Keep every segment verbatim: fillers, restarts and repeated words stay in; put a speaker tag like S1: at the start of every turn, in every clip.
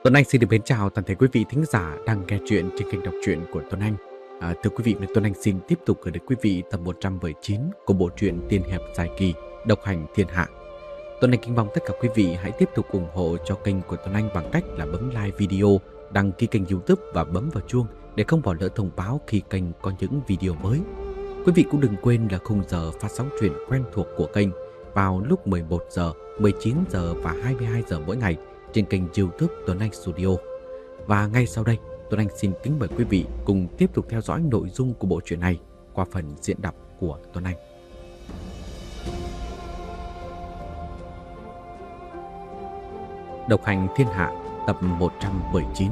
S1: Tuấn Anh xin được mến chào toàn thể quý vị thính giả đang nghe chuyện trên kênh đọc truyện của Tuấn Anh. À, thưa quý vị, Tuấn Anh xin tiếp tục gửi đến quý vị tập một trăm mười chín của bộ truyện tiên hiệp dài kỳ Độc hành thiên hạ. Tuấn Anh kính mong tất cả quý vị hãy tiếp tục ủng hộ cho kênh của Tuấn Anh bằng cách là bấm like video, đăng ký kênh YouTube và bấm vào chuông để không bỏ lỡ thông báo khi kênh có những video mới. Quý vị cũng đừng quên là khung giờ phát sóng truyện quen thuộc của kênh vào lúc mười một giờ, mười chín giờ và hai mươi hai giờ mỗi ngày trên kênh YouTube Tuấn Anh Studio. Và ngay sau đây, Tuấn Anh xin kính mời quý vị cùng tiếp tục theo dõi nội dung của bộ truyện này qua phần diễn đọc của Tuấn Anh. Độc hành thiên hạ tập một trăm mười chín.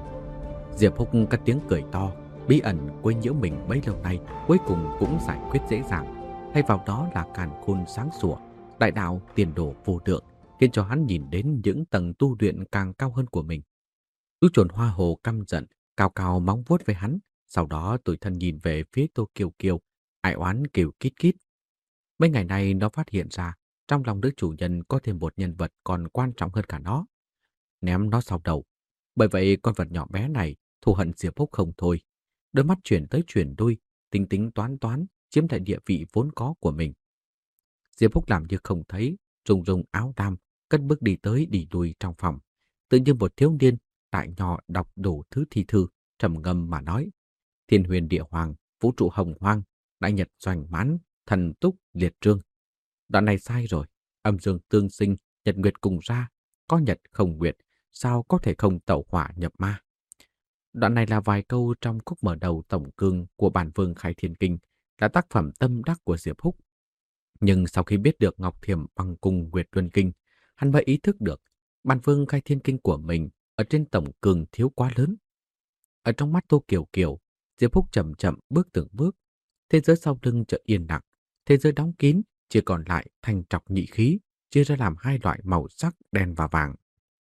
S1: Diệp Húc cất tiếng cười to, bí ẩn quấy nhiễu mình bấy lâu nay cuối cùng cũng giải quyết dễ dàng. Thay vào đó là càn khôn sáng sủa, đại đạo tiền đồ vô lượng, khiến cho hắn nhìn đến những tầng tu luyện càng cao hơn của mình. Chú chuồn hoa hồ căm giận, cao cao móng vuốt với hắn, sau đó tủi thân nhìn về phía Tô Kiều Kiều, ai oán kêu kít kít. Mấy ngày nay nó phát hiện ra, trong lòng nữ chủ nhân có thêm một nhân vật còn quan trọng hơn cả nó. Ném nó sau đầu. Bởi vậy con vật nhỏ bé này thù hận Diệp Húc không thôi. Đôi mắt chuyển tới chuyển lui, tính tính toán toán, chiếm lại địa vị vốn có của mình. Diệp Húc làm như không thấy, rung rung áo lam, cất bước đi tới đi lui trong phòng. Tự như một thiếu niên đại nhỏ đọc đủ thứ thi thư, trầm ngâm mà nói: Thiên huyền địa hoàng, vũ trụ hồng hoang, đại nhật doanh mãn, thần túc liệt trương. Đoạn này sai rồi, âm dương tương sinh, nhật nguyệt cùng ra, có nhật không nguyệt, sao có thể không tẩu hỏa nhập ma. Đoạn này là vài câu trong khúc mở đầu tổng cương của bản Vương Khai Thiên Kinh, là tác phẩm tâm đắc của Diệp Húc. Nhưng sau khi biết được Ngọc Thiểm Băng Cung Nguyệt Luân Kinh, hắn mới ý thức được bản Vương Khai Thiên Kinh của mình ở trên tổng cương thiếu quá lớn. Ở trong mắt Tô Kiều Kiều, Diệp Húc chậm chậm bước từng bước, thế giới sau lưng chợt yên lặng, thế giới đóng kín, chỉ còn lại thanh trọc nhị khí, chia ra làm hai loại màu sắc đen và vàng.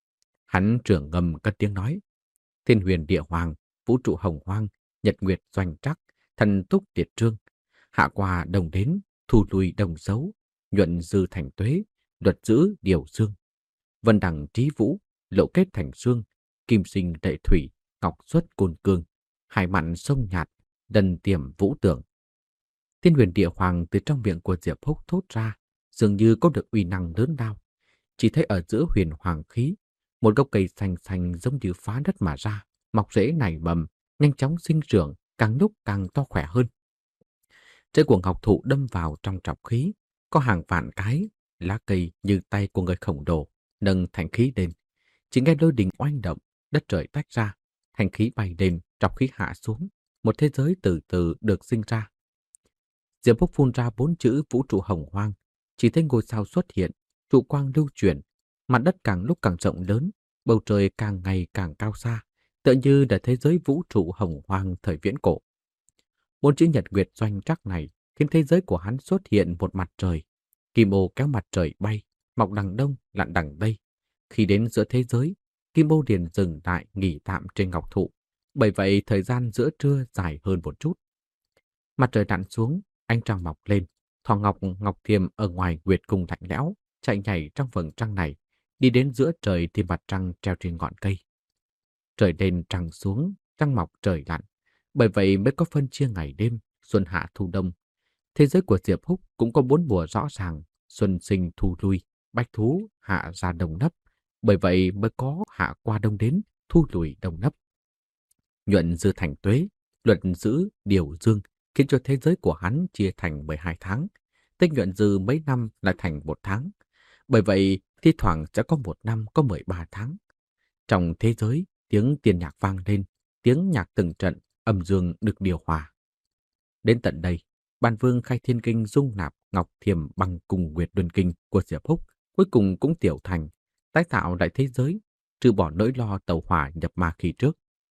S1: Hắn trưởng ngâm cất tiếng nói: Thiên huyền địa hoàng, vũ trụ hồng hoang, nhật nguyệt doanh trắc, thần túc liệt trương, hạ qua đồng đến, thu lui đồng dấu, nhuận dư thành tuế, luật giữ điều dương, vân đẳng trí vũ, lộ kết thành xương, kim sinh lệ thủy, ngọc xuất côn cương, hải mặn sông nhạt, đần tiềm vũ tưởng. Thiên huyền địa hoàng từ trong miệng của Diệp Húc thốt ra, dường như có được uy năng lớn lao. Chỉ thấy ở giữa huyền hoàng khí, một gốc cây xanh xanh giống như phá đất mà ra, mọc rễ nảy mầm, nhanh chóng sinh trưởng, càng lúc càng to khỏe hơn. Rễ của ngọc thụ đâm vào trong trọc khí, có hàng vạn cái, lá cây như tay của người khổng lồ, nâng thành khí lên. Chỉ nghe lôi đình oanh động, đất trời tách ra, thành khí bay lên, trọc khí hạ xuống, một thế giới từ từ được sinh ra. Diệp Húc phun ra bốn chữ vũ trụ hồng hoang, chỉ thấy ngôi sao xuất hiện, trụ quang lưu chuyển, mặt đất càng lúc càng rộng lớn, bầu trời càng ngày càng cao xa, tựa như là thế giới vũ trụ hồng hoang thời viễn cổ. Bốn chữ nhật nguyệt doanh trắc này khiến thế giới của hắn xuất hiện một mặt trời. Kim ô kéo mặt trời bay, mọc đằng đông, lặn đằng tây. Khi đến giữa thế giới, Kim ô liền dừng lại nghỉ tạm trên ngọc thụ. Bởi vậy thời gian giữa trưa dài hơn một chút. Mặt trời lặn xuống, ánh trăng mọc lên. Thỏ Ngọc Ngọc Thiềm ở ngoài nguyệt cung lạnh lẽo, chạy nhảy trong vầng trăng này, đi đến giữa trời thì mặt trăng treo trên ngọn cây. Trời lên trăng xuống, trăng mọc trời lặn. Bởi vậy mới có phân chia ngày đêm, xuân hạ thu đông. Thế giới của Diệp Húc cũng có bốn mùa rõ ràng, xuân sinh thu lui, bách thú hạ ra đông nấp. Bởi vậy mới có hạ qua đông đến, thu lùi đông nấp. Nhuận dư thành tuế, luật giữ điều dương, khiến cho thế giới của hắn chia thành mười hai tháng. Tích nhuận dư mấy năm lại thành một tháng. Bởi vậy, thi thoảng sẽ có một năm có mười ba tháng. Trong thế giới, tiếng tiên nhạc vang lên, tiếng nhạc từng trận, âm dương được điều hòa. Đến tận đây, bản Vương Khai Thiên Kinh dung nạp Ngọc Thiềm Băng Cung Nguyệt Luân Kinh của Diệp Húc cuối cùng cũng tiểu thành, tái tạo lại thế giới, trừ bỏ nỗi lo tẩu hỏa nhập ma khi trước.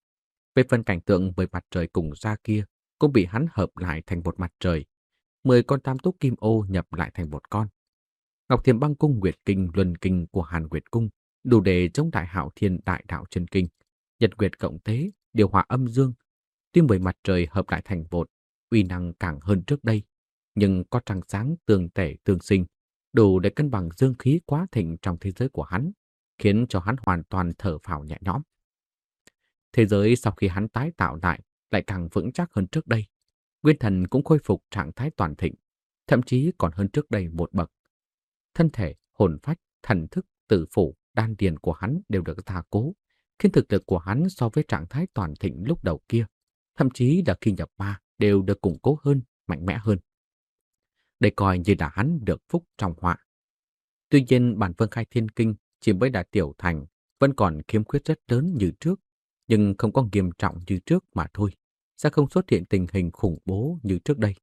S1: Về phần cảnh tượng mười mặt trời cùng ra kia, cũng bị hắn hợp lại thành một mặt trời. Mười con tam túc kim ô nhập lại thành một con. Ngọc Thiềm Băng Cung Nguyệt Kinh Luân Kinh của Hàn Nguyệt Cung đủ để chống đại hạo thiên đại đạo chân kinh. Nhật nguyệt cộng tế, điều hòa âm dương. Tuy mười mặt trời hợp lại thành một, uy năng càng hơn trước đây, nhưng có trăng sáng tương tể tương sinh, đủ để cân bằng dương khí quá thịnh trong thế giới của hắn. khiến cho hắn hoàn toàn thở phào nhẹ nhõm. Thế giới sau khi hắn tái tạo lại lại càng vững chắc hơn trước đây. Nguyên thần cũng khôi phục trạng thái toàn thịnh, thậm chí còn hơn trước đây một bậc. Thân thể, hồn phách, thần thức, tử phủ, đan điền của hắn đều được gia cố, khiến thực lực của hắn so với trạng thái toàn thịnh lúc đầu kia, thậm chí là khi nhập ma đều được củng cố hơn, mạnh mẽ hơn. Đây coi như là hắn được phúc trong họa. Tuy nhiên bản Vương Khai Thiên Kinh chỉ mới đã tiểu thành, vẫn còn khiếm khuyết rất lớn như trước, nhưng không có nghiêm trọng như trước mà thôi, sẽ không xuất hiện tình hình khủng bố như trước đây.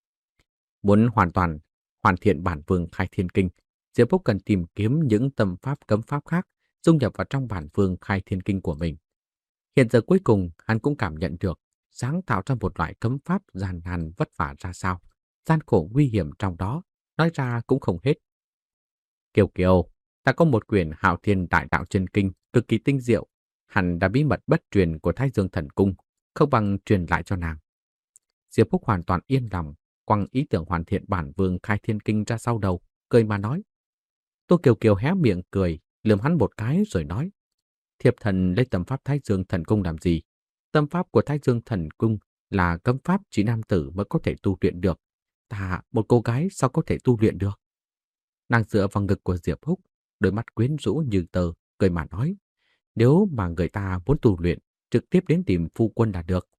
S1: Muốn hoàn toàn hoàn thiện bản Vương Khai Thiên Kinh, Diệp Phúc cần tìm kiếm những tâm pháp cấm pháp khác dung nhập vào trong bản Vương Khai Thiên Kinh của mình. Hiện giờ cuối cùng hắn cũng cảm nhận được sáng tạo ra một loại cấm pháp gian nan vất vả ra sao, gian khổ nguy hiểm trong đó, nói ra cũng không hết. Kiều Kiều, ta có một quyển Hạo Thiên Đại Đạo Chân Kinh cực kỳ tinh diệu, hẳn đã bí mật bất truyền của Thái Dương Thần Cung, không bằng truyền lại cho nàng. Diệp Phúc hoàn toàn yên lòng, quăng ý tưởng hoàn thiện bản Vương Khai Thiên Kinh ra sau đầu, cười mà nói. Tô Kiều Kiều hé miệng cười, lườm hắn một cái rồi nói. Thiệp thần lấy tâm pháp Thái Dương Thần Cung làm gì? Tâm pháp của Thái Dương Thần Cung là cấm pháp chỉ nam tử mới có thể tu luyện được. Ta, một cô gái sao có thể tu luyện được? Nàng dựa vào ngực của Diệp Húc, đôi mắt quyến rũ như tờ, cười mà nói. Nếu mà người ta muốn tu luyện, trực tiếp đến tìm phu quân là được.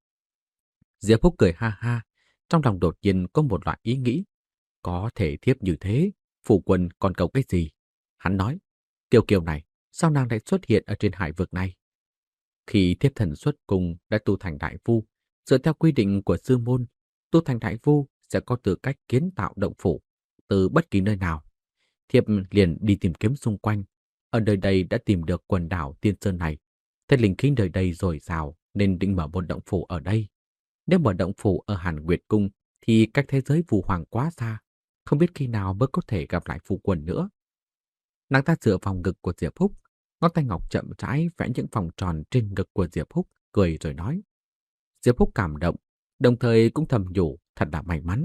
S1: Diệp Húc cười ha ha, trong lòng đột nhiên có một loại ý nghĩ. Có thể thiếp như thế, phu quân còn cầu cái gì? Hắn nói, Kiều Kiều này, sao nàng lại xuất hiện ở trên hải vực này? Khi thiếp thần xuất cung đã tu thành đại vu, dựa theo quy định của sư môn, tu thành đại vu sẽ có tư cách kiến tạo động phủ từ bất kỳ nơi nào. Thiếp liền đi tìm kiếm xung quanh, ở nơi đây đã tìm được quần đảo Tiên Sơn này. Thế linh khí nơi đây dồi dào nên định mở một động phủ ở đây. Nếu mở động phủ ở Hàn Nguyệt Cung thì cách thế giới phù hoàng quá xa, không biết khi nào mới có thể gặp lại phu quân nữa. Nàng ta dựa vào ngực của Diệp Húc, ngón tay ngọc chậm rãi vẽ những vòng tròn trên ngực của Diệp Húc, cười rồi nói. Diệp Húc cảm động, đồng thời cũng thầm nhủ thật là may mắn.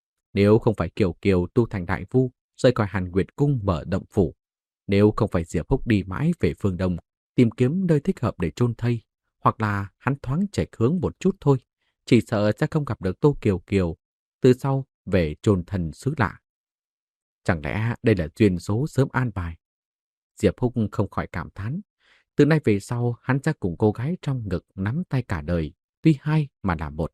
S1: Nếu không phải Kiều Kiều tu thành đại vu, rời khỏi Hàn Nguyệt Cung mở động phủ, nếu không phải Diệp Húc đi mãi về phương Đông, tìm kiếm nơi thích hợp để chôn thây, hoặc là hắn thoáng chệch hướng một chút thôi, chỉ sợ sẽ không gặp được Tô Kiều Kiều, từ sau về chôn thần xứ lạ. Chẳng lẽ đây là duyên số sớm an bài? Diệp Húc không khỏi cảm thán. Từ nay về sau, hắn sẽ cùng cô gái trong ngực nắm tay cả đời, tuy hai mà là một.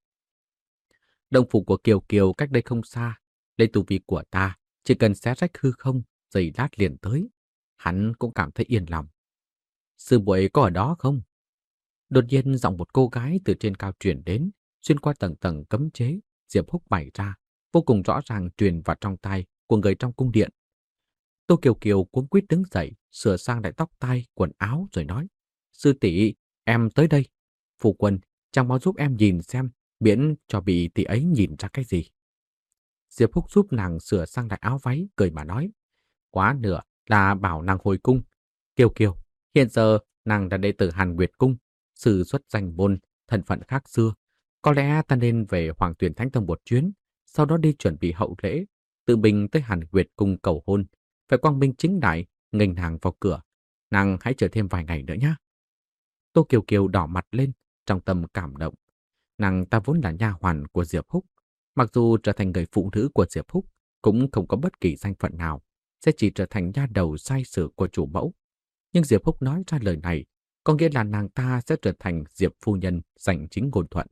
S1: Động phủ của Kiều Kiều cách đây không xa, lấy tu vi của ta, chỉ cần xé rách hư không, giây lát liền tới. Hắn cũng cảm thấy yên lòng. Sư muội có ở đó không? Đột nhiên giọng một cô gái từ trên cao truyền đến, xuyên qua tầng tầng cấm chế, Diệp Húc bày ra, vô cùng rõ ràng truyền vào trong tai của người trong cung điện. Tô Kiều Kiều cuống quýt đứng dậy, sửa sang lại tóc tai, quần áo rồi nói. Sư tỷ, em tới đây. Phu quân, chàng mau giúp em nhìn xem, miễn cho bị tỷ ấy nhìn ra cái gì. Diệp Húc giúp nàng sửa sang lại áo váy, cười mà nói. Quá nửa là bảo nàng hồi cung. Kiều Kiều, hiện giờ nàng là đệ tử Hàn Nguyệt Cung, sư xuất danh môn, thân phận khác xưa. Có lẽ ta nên về Hoàng Tuyền Thánh Tông một chuyến, sau đó đi chuẩn bị hậu lễ, tự mình tới Hàn Nguyệt Cung cầu hôn. Phải quang minh chính đại, nghênh nàng vào cửa. Nàng hãy chờ thêm vài ngày nữa nhé. Tô Kiều Kiều đỏ mặt lên, trong tâm cảm động. Nàng ta vốn là nha hoàn của Diệp Húc. Mặc dù trở thành người phụ nữ của Diệp Húc, cũng không có bất kỳ danh phận nào, sẽ chỉ trở thành nha đầu sai sử của chủ mẫu. Nhưng Diệp Húc nói ra lời này, có nghĩa là nàng ta sẽ trở thành Diệp phu nhân giành chính ngôn thuận.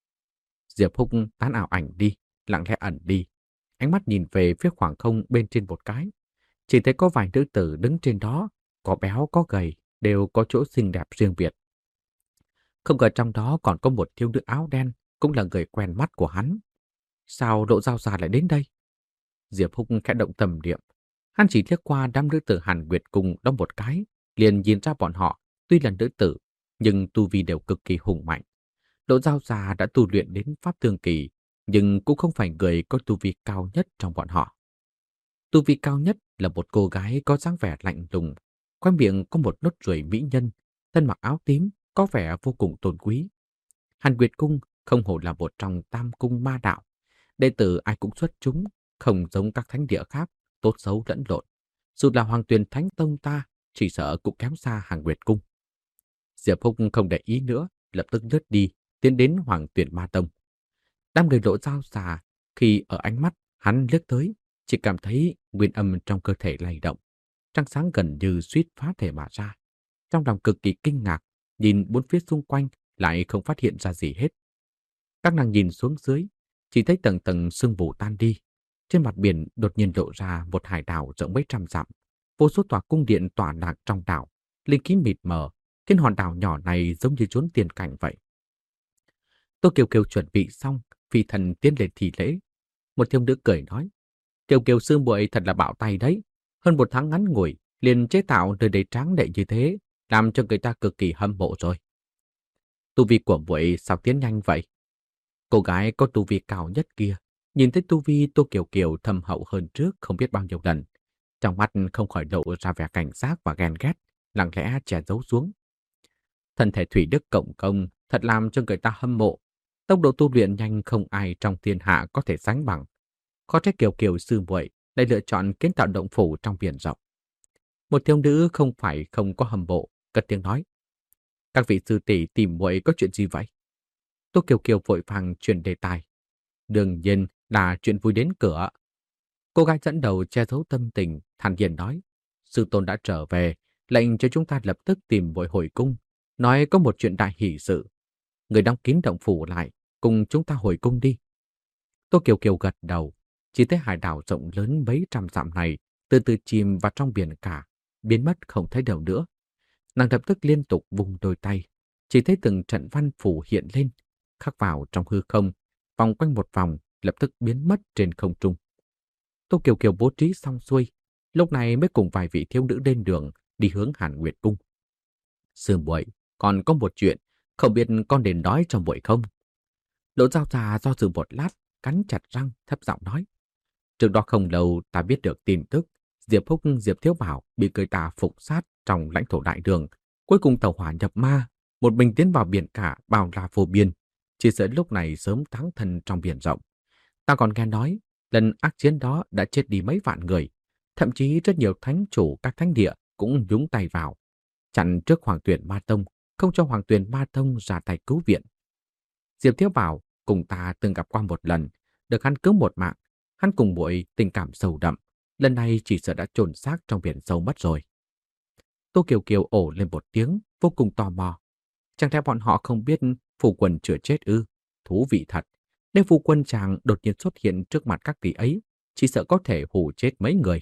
S1: Diệp Húc tán ảo ảnh đi, lặng lẽ ẩn đi. Ánh mắt nhìn về phía khoảng không bên trên một cái. Chỉ thấy có vài nữ tử đứng trên đó, có béo có gầy, đều có chỗ xinh đẹp riêng biệt. Không ngờ trong đó còn có một thiếu nữ áo đen, cũng là người quen mắt của hắn. Sao Lộ Giao Già lại đến đây? Diệp Húc khẽ động tâm niệm. Hắn chỉ liếc qua đám nữ tử Hàn Nguyệt Cung đó một cái, liền nhìn ra bọn họ, tuy là nữ tử, nhưng tu vi đều cực kỳ hùng mạnh. Lộ Giao Già đã tu luyện đến Pháp Tương Kỳ, nhưng cũng không phải người có tu vi cao nhất trong bọn họ. Tu vi cao nhất là một cô gái có dáng vẻ lạnh lùng, khóe miệng có một nốt ruồi mỹ nhân, thân mặc áo tím, có vẻ vô cùng tôn quý. Hàn Nguyệt Cung không hổ là một trong tam cung ma đạo. Đệ tử ai cũng xuất chúng, không giống các thánh địa khác, tốt xấu lẫn lộn. Dù là Hoàng Tuyền Thánh Tông ta, chỉ sợ cũng kém xa Hàng Nguyệt Cung. Diệp Húc không để ý nữa, lập tức lướt đi, tiến đến Hoàng Tuyển Ma Tông. Đám người Lộ Dao Xà, khi ở ánh mắt hắn liếc tới, chỉ cảm thấy nguyên âm trong cơ thể lay động. Trăng sáng gần như suýt phá thể mà ra. Trong lòng cực kỳ kinh ngạc, nhìn bốn phía xung quanh lại không phát hiện ra gì hết. Các nàng nhìn xuống dưới, chỉ thấy tầng tầng sương mù tan đi. Trên mặt biển đột nhiên lộ ra một hải đảo rộng mấy trăm dặm. Vô số tòa cung điện tỏa lạc trong đảo, linh khí mịt mờ, khiến hòn đảo nhỏ này giống như chốn tiên cảnh vậy. Tô Kiều Kiều chuẩn bị xong, phi thần tiến lên thi lễ. Một thiếu nữ cười nói, Kiều Kiều sư muội thật là bạo tay đấy. Hơn một tháng ngắn ngủi, liền chế tạo nơi đầy tráng lệ như thế, làm cho người ta cực kỳ hâm mộ rồi. Tu vi của muội sao tiến nhanh vậy? Cô gái có tu vi cao nhất kia, nhìn thấy tu vi Tô Kiều Kiều thâm hậu hơn trước không biết bao nhiêu lần. Trong mắt không khỏi lộ ra vẻ cảnh giác và ghen ghét, lặng lẽ che giấu xuống. Thân thể thủy đức cộng công thật làm cho người ta hâm mộ. Tốc độ tu luyện nhanh không ai trong thiên hạ có thể sánh bằng. Khó trách Kiều Kiều sư muội lại lựa chọn kiến tạo động phủ trong biển rộng. Một thiếu nữ không phải không có hâm mộ, cất tiếng nói. Các vị sư tỷ tìm muội có chuyện gì vậy? Tô Kiều Kiều vội vàng chuyển đề tài. Đương nhiên là chuyện vui đến cửa. Cô gái dẫn đầu che giấu tâm tình, thản nhiên nói. Sư tôn đã trở về, lệnh cho chúng ta lập tức tìm muội hồi cung, nói có một chuyện đại hỷ sự. Người đóng kín động phủ lại, cùng chúng ta hồi cung đi. Tô Kiều Kiều gật đầu, chỉ thấy hải đảo rộng lớn mấy trăm dặm này từ từ chìm vào trong biển cả, biến mất không thấy đâu nữa. Nàng lập tức liên tục vùng đôi tay, chỉ thấy từng trận văn phủ hiện lên, khắc vào trong hư không, vòng quanh một vòng, lập tức biến mất trên không trung. Tô Kiều Kiều bố trí xong xuôi, lúc này mới cùng vài vị thiếu nữ lên đường đi hướng Hàn Nguyệt Cung. Sư muội, còn có một chuyện, không biết con nên nói cho muội không? Lộ Dao Xà do dự một lát, cắn chặt răng, thấp giọng nói. Trước đó không lâu ta biết được tin tức, Diệp Húc, Diệp Thiếu Bảo bị người ta phục sát trong lãnh thổ đại đường, cuối cùng tàu hỏa nhập ma, một mình tiến vào biển cả bao la vô biên, chỉ sợ lúc này sớm thắng thân trong biển rộng. Ta còn nghe nói, lần ác chiến đó đã chết đi mấy vạn người, thậm chí rất nhiều thánh chủ các thánh địa cũng nhúng tay vào, chặn trước Hoàng Tuyển Ma Tông, không cho Hoàng Tuyển Ma Tông ra tay cứu viện. Diệp Thiếu Bảo cùng ta từng gặp qua một lần, được hắn cứu một mạng, hắn cùng muội tình cảm sâu đậm, lần này chỉ sợ đã chôn xác trong biển sâu mất rồi. Tô Kiều Kiều ồ lên một tiếng, vô cùng tò mò. Chẳng lẽ bọn họ không biết phu quân chưa chết ư? Thú vị thật. Nếu phu quân chàng đột nhiên xuất hiện trước mặt các vị ấy, chỉ sợ có thể hù chết mấy người.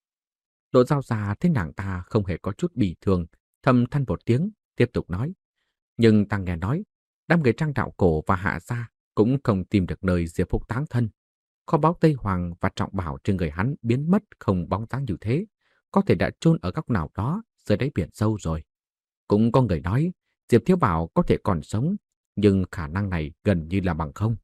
S1: Lộ Dao Xà thấy nàng ta không hề có chút bỉ thường, thầm than một tiếng, tiếp tục nói. Nhưng ta nghe nói, đám người Trang Đạo Cổ và Hạ Gia cũng không tìm được nơi Diệp Húc táng thân. Kho báu Tây Hoàng và trọng bảo trên người hắn biến mất không bóng dáng như thế, có thể đã chôn ở góc nào đó dưới đáy biển sâu rồi. Cũng có người nói Diệp Thiếu Bảo có thể còn sống, nhưng khả năng này gần như là bằng không.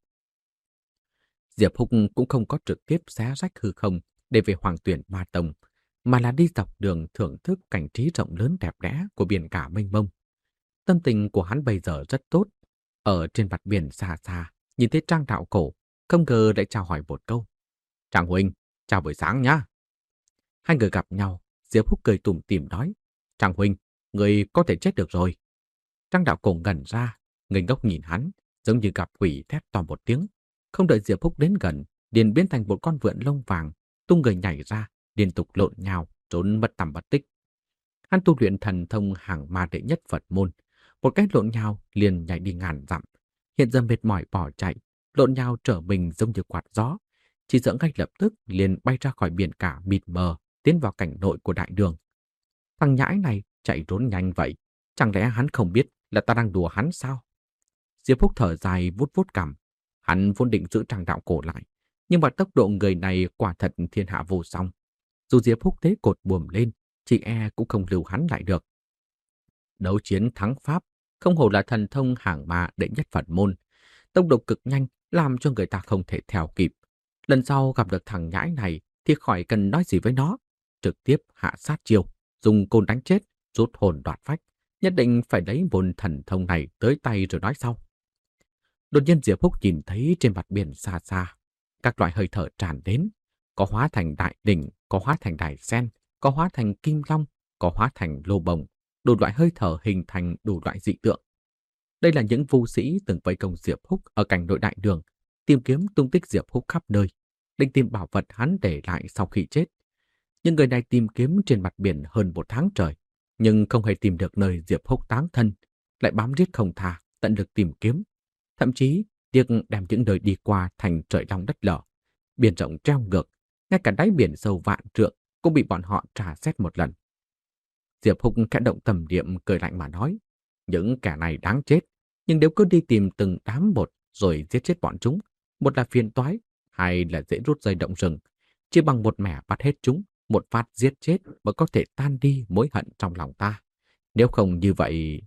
S1: Diệp Húc cũng không có trực tiếp xé rách hư không để về Hoàng Tuyển Ma Tông, mà là đi dọc đường thưởng thức cảnh trí rộng lớn đẹp đẽ của biển cả mênh mông. Tâm tình của hắn bây giờ rất tốt. Ở trên mặt biển xa xa, nhìn thấy Trang Đạo Cổ, không ngờ lại chào hỏi một câu. Trang huynh, chào buổi sáng nhá. Hai người gặp nhau, Diệp Húc cười tủm tỉm nói. Trang huynh, người có thể chết được rồi. Trang Đạo Cổ ngẩn ra, ngây ngốc nhìn hắn, giống như gặp quỷ thét to một tiếng. Không đợi Diệp Húc đến gần, liền biến thành một con vượn lông vàng, tung người nhảy ra, liên tục lộn nhào, trốn mất tăm mất tích. Hắn tu luyện thần thông hàng ma đệ nhất Phật môn, một cái lộn nhào liền nhảy đi ngàn dặm. Hiện giờ mệt mỏi bỏ chạy, lộn nhào trở mình giống như quạt gió, chỉ sợ ngay lập tức liền bay ra khỏi biển cả mịt mờ, tiến vào cảnh nội của đại đường. Thằng nhãi này chạy trốn nhanh vậy, chẳng lẽ hắn không biết là ta đang đùa hắn sao? Diệp Húc thở dài vuốt vuốt cằm, hắn vốn định giữ Trang Đạo Cổ lại, nhưng mà tốc độ người này quả thật thiên hạ vô song. Dù Diệp Húc thế cột buồm lên, chị e cũng không lưu hắn lại được. Đấu chiến thắng Pháp, không hổ là thần thông hàng ma đệ nhất Phật môn. Tốc độ cực nhanh làm cho người ta không thể theo kịp. Lần sau gặp được thằng nhãi này thì khỏi cần nói gì với nó. Trực tiếp hạ sát chiêu, dùng côn đánh chết, rút hồn đoạt phách. Nhất định phải lấy môn thần thông này tới tay rồi nói sau. Đột nhiên Diệp Húc nhìn thấy trên mặt biển xa xa, các loại hơi thở tràn đến. Có hóa thành đại đỉnh, có hóa thành đại sen, có hóa thành kim long, có hóa thành lô bồng, đủ loại hơi thở hình thành đủ loại dị tượng. Đây là những vu sĩ từng vây công Diệp Húc ở cảnh nội đại đường, tìm kiếm tung tích Diệp Húc khắp nơi, định tìm bảo vật hắn để lại sau khi chết. Nhưng người này tìm kiếm trên mặt biển hơn một tháng trời, nhưng không hề tìm được nơi Diệp Húc táng thân, lại bám riết không tha, tận lực tìm kiếm. Thậm chí, tiếc đem những nơi đi qua thành trời long đất lở, biển rộng treo ngược, ngay cả đáy biển sâu vạn trượng cũng bị bọn họ trà xét một lần. Diệp Húc khẽ động tâm niệm cười lạnh mà nói, những kẻ này đáng chết, nhưng nếu cứ đi tìm từng đám một rồi giết chết bọn chúng, một là phiền toái, hai là dễ rút dây động rừng, chỉ bằng một mẻ bắt hết chúng, một phát giết chết mới có thể tan đi mối hận trong lòng ta. Nếu không như vậy...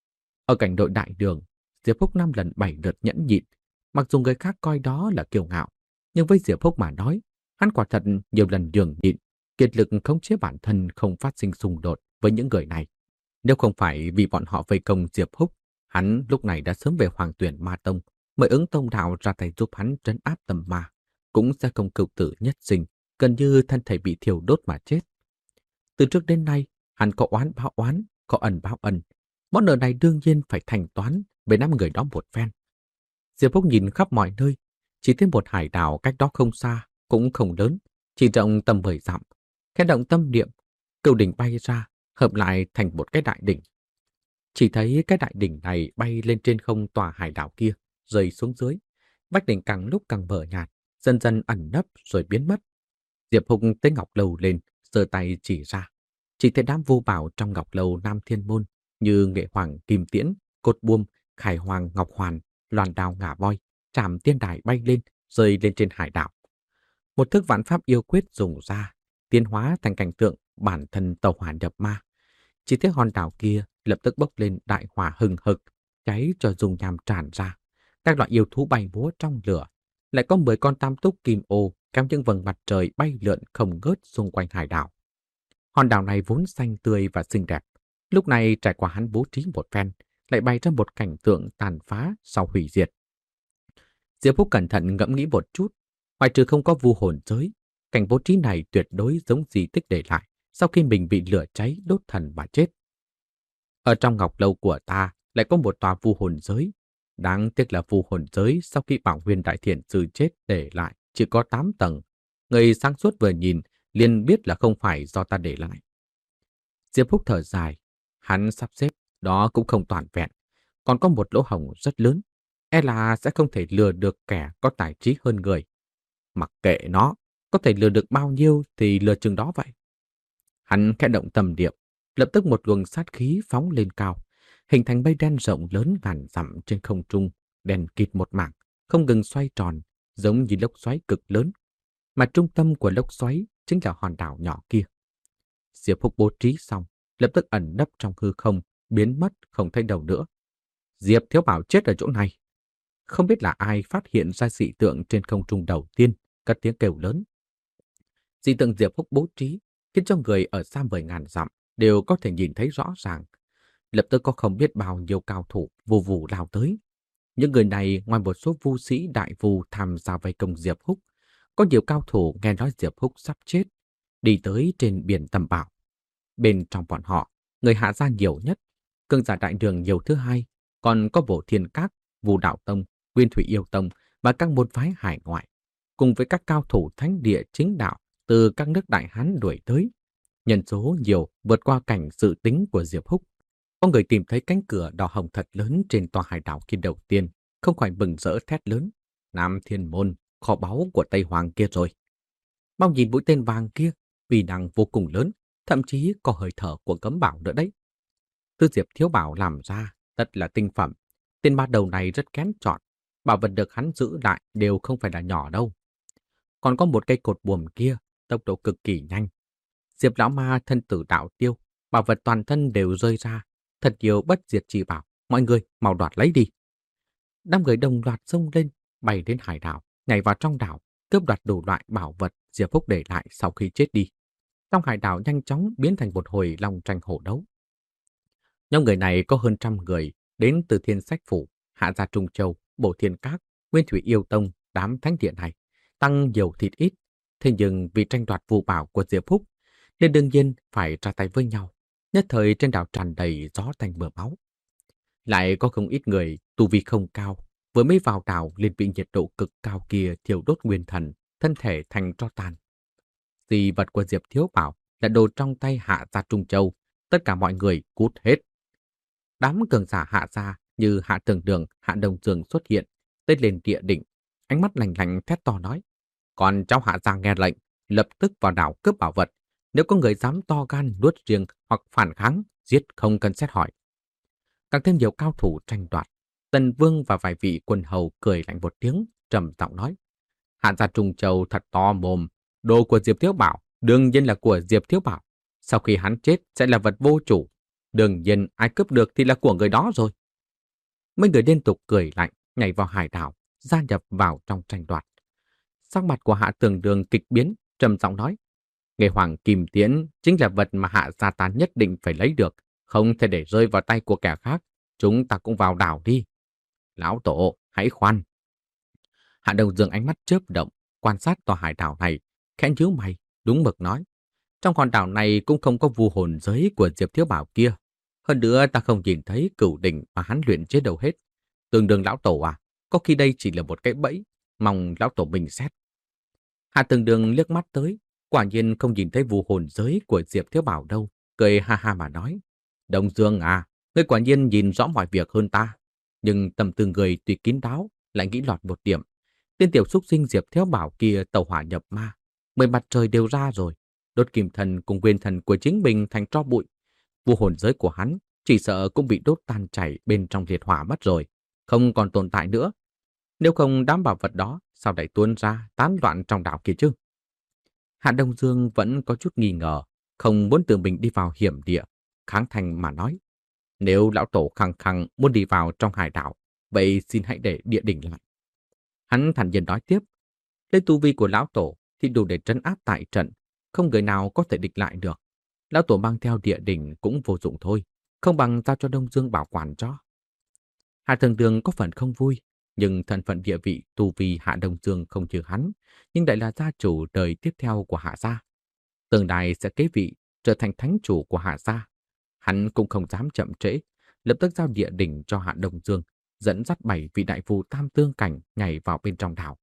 S1: Ở cảnh đội đại đường, Diệp Húc năm lần bảy lượt nhẫn nhịn, mặc dù người khác coi đó là kiêu ngạo, nhưng với Diệp Húc mà nói, hắn quả thật nhiều lần nhường nhịn, kiệt lực khống chế bản thân không phát sinh xung đột với những người này. Nếu không phải vì bọn họ vây công Diệp Húc, hắn lúc này đã sớm về Hoàng Tuyển Ma Tông, mời ứng tông đạo ra tay giúp hắn trấn áp tầm ma, cũng sẽ không cựu tử nhất sinh, gần như thân thể bị thiêu đốt mà chết. Từ trước đến nay, hắn có oán báo oán, có ân báo ân. Món nợ này đương nhiên phải thanh toán với năm người đó một phen. Diệp Húc nhìn khắp mọi nơi, chỉ thấy một hải đảo cách đó không xa, cũng không lớn, chỉ rộng tầm mười dặm. Khẽ động tâm niệm, cửu đỉnh bay ra, hợp lại thành một cái đại đỉnh. Chỉ thấy cái đại đỉnh này bay lên trên không tòa hải đảo kia, rơi xuống dưới. Vách đỉnh càng lúc càng mờ nhạt, dần dần ẩn nấp rồi biến mất. Diệp Húc tới ngọc lâu lên, giơ tay chỉ ra. Chỉ thấy đám vô bảo trong ngọc lâu Nam Thiên Môn như Nghệ Hoàng Kim Tiễn, Cột Buông, Khải Hoàng Ngọc Hoàn, Loan Đao Ngả Voi, Trảm Tiên Đài bay lên, rơi lên trên hải đảo. Một thức vạn pháp yêu quyết dùng ra, tiến hóa thành cảnh tượng bản thân tàu hỏa nhập ma. Chỉ thấy hòn đảo kia lập tức bốc lên đại hỏa hừng hực, cháy cho dung nham tràn ra. Các loại yêu thú bay múa trong lửa, lại có mười con tam túc kim ô kéo những vầng mặt trời bay lượn không ngớt xung quanh hải đảo. Hòn đảo này vốn xanh tươi và xinh đẹp, lúc này trải qua hắn bố trí một phen, lại bày ra một cảnh tượng tàn phá sau hủy diệt. Diệp Húc cẩn thận ngẫm nghĩ một chút, ngoại trừ không có vu hồn giới, cảnh bố trí này tuyệt đối giống di tích để lại sau khi mình bị lửa cháy đốt thần mà chết. Ở trong ngọc lâu của ta lại có một tòa vu hồn giới. Đáng tiếc là vu hồn giới sau khi Bảo Nguyên Đại Thiện Sư chết để lại chỉ có tám tầng. Người sáng suốt vừa nhìn liền biết là không phải do ta để lại. Diệp Húc thở dài, hắn sắp xếp đó cũng không toàn vẹn, còn có một lỗ hổng rất lớn, e là sẽ không thể lừa được kẻ có tài trí hơn người. Mặc kệ nó, có thể lừa được bao nhiêu thì lừa chừng đó vậy. Hắn khẽ động tâm niệm, lập tức một luồng sát khí phóng lên cao, hình thành mây đen rộng lớn ngàn dặm trên không trung, đèn kịt một mảng, không ngừng xoay tròn, giống như lốc xoáy cực lớn. Mà trung tâm của lốc xoáy chính là hòn đảo nhỏ kia. Diệp Húc bố trí xong, lập tức ẩn nấp trong hư không, biến mất không thấy đâu nữa. Diệp Thiếu Bảo chết ở chỗ này. Không biết là ai phát hiện ra dị tượng trên không trung đầu tiên, cất tiếng kêu lớn. Dị tượng Diệp Húc bố trí khiến cho người ở xa mười ngàn dặm đều có thể nhìn thấy rõ ràng. Lập tức có không biết bao nhiêu cao thủ vù vù lao tới. Những người này ngoài một số vu sĩ đại vu tham gia vây công Diệp Húc, có nhiều cao thủ nghe nói Diệp Húc sắp chết, đi tới trên biển Tầm Bảo. Bên trong bọn họ, người hạ gia nhiều nhất, cường giả đại đường nhiều thứ hai, còn có Vô Thiên Các, Vu Đạo Tông, Nguyên Thủy Yêu Tông và các môn phái hải ngoại, cùng với các cao thủ thánh địa chính đạo từ các nước Đại Hán đuổi tới. Nhân số nhiều vượt qua cảnh dự tính của Diệp Húc. Có người tìm thấy cánh cửa đỏ hồng thật lớn trên tòa hải đảo kia đầu tiên, không khỏi mừng rỡ thét lớn. Nam Thiên Môn, kho báu của Tây Hoàng kia rồi. Mau nhìn mũi tên vàng kia, uy năng vô cùng lớn, thậm chí có hơi thở của Cấm Bảo nữa đấy. Thứ Diệp Thiếu Bảo làm ra tất là tinh phẩm. Tên ma đầu này rất kén chọn, bảo vật được hắn giữ lại đều không phải là nhỏ đâu. Còn có một cây cột buồm kia, tốc độ cực kỳ nhanh. Diệp lão ma thân tử đạo tiêu, bảo vật toàn thân đều rơi ra, thật nhiều bất diệt chỉ bảo, mọi người mau đoạt lấy đi. Năm người đồng loạt xông lên, bay đến hải đảo, nhảy vào trong đảo, cướp đoạt đủ loại bảo vật Diệp Húc để lại sau khi chết đi. Trong hải đảo nhanh chóng biến thành một hồi long tranh hổ đấu. Nhóm người này có hơn trăm người, đến từ Thiên Sách Phủ, Hạ Gia Trung Châu, Bổ Thiên Các, Nguyên Thủy Yêu Tông, đám thánh địa này, tăng nhiều thịt ít. Thế nhưng vì tranh đoạt phù bảo của Diệp Húc, nên đương nhiên phải ra tay với nhau, Nhất thời trên đảo tràn đầy gió tanh mưa máu. Lại có không ít người tu vi không cao, vừa mới vào đảo liền bị nhiệt độ cực cao kia thiêu đốt nguyên thần, thân thể thành tro tàn. Di vật của Diệp Thiếu Bảo là đồ trong tay Hạ gia Trung Châu, tất cả mọi người cút hết. Đám cường giả Hạ gia như Hạ Tường Đường, Hạ Đông Dương xuất hiện, tới lên địa đỉnh, ánh mắt lạnh lạnh thét to nói: "Còn cháu Hạ gia nghe lệnh, lập tức vào đảo cướp bảo vật, nếu có người dám to gan nuốt riêng hoặc phản kháng, giết không cần xét hỏi." Càng thêm nhiều cao thủ tranh đoạt. Tần Vương và vài vị quân hầu cười lạnh một tiếng, trầm giọng nói: "Hạ gia Trung Châu thật to mồm, đồ của Diệp Thiếu Bảo đương nhiên là của Diệp Thiếu Bảo. Sau khi hắn chết sẽ là vật vô chủ, đương nhiên ai cướp được thì là của người đó rồi." Mấy người liên tục cười lạnh, nhảy vào hải đảo, gia nhập vào trong tranh đoạt. Sắc mặt của Hạ Tường Đường kịch biến, trầm giọng nói: "Nghệ Hoàng Kim Tiễn chính là vật mà Hạ gia ta nhất định phải lấy được, không thể để rơi vào tay của kẻ khác. Chúng ta cũng vào đảo đi." "Lão tổ, hãy khoan." Hạ Đông Dương ánh mắt chớp động, quan sát tòa hải đảo này, khẽ nhíu mày, đúng mực nói: "Trong hòn đảo này cũng không có vu hồn giới của Diệp Thiếu Bảo kia. Hơn nữa ta không nhìn thấy cửu đỉnh mà hắn luyện chế đâu hết. Tương đương lão tổ à, có khi đây chỉ là một cái bẫy, mong lão tổ bình xét." Hạ Tường Đường liếc mắt tới, quả nhiên không nhìn thấy vu hồn giới của Diệp Thiếu Bảo đâu, cười ha ha mà nói: "Đông Dương à, ngươi quả nhiên nhìn rõ mọi việc hơn ta. Nhưng tâm tư người tuy kín đáo, lại nghĩ lọt một điểm. Tên tiểu xúc sinh Diệp Thiếu Bảo kia tẩu hỏa nhập ma, mười mặt trời đều ra rồi, đốt kim thần cùng nguyên thần của chính mình thành tro bụi. Vu hồn giới của hắn chỉ sợ cũng bị đốt tan chảy bên trong liệt hỏa mất rồi, không còn tồn tại nữa. Nếu không đám bảo vật đó sao lại tuôn ra tán loạn trong đảo kia chứ?" Hạ Đông Dương vẫn có chút nghi ngờ, không muốn tự mình đi vào hiểm địa, kháng thành mà nói: "Nếu lão tổ khăng khăng muốn đi vào trong hải đảo, vậy xin hãy để địa đỉnh lại." Hắn thản nhiên nói tiếp: "Lấy tu vi của lão tổ thì đủ để trấn áp tại trận, không người nào có thể địch lại được. Lão tổ mang theo địa đỉnh cũng vô dụng thôi, không bằng giao cho Đông Dương bảo quản cho." Hạ Thường Đường có phần không vui, nhưng thân phận địa vị tu vi Hạ Đông Dương không như hắn, nhưng lại là gia chủ đời tiếp theo của Hạ gia. Tương lai sẽ kế vị trở thành thánh chủ của Hạ gia. Hắn cũng không dám chậm trễ, lập tức giao địa đỉnh cho Hạ Đông Dương, dẫn dắt bảy vị đại phù tam tương cảnh nhảy vào bên trong đảo.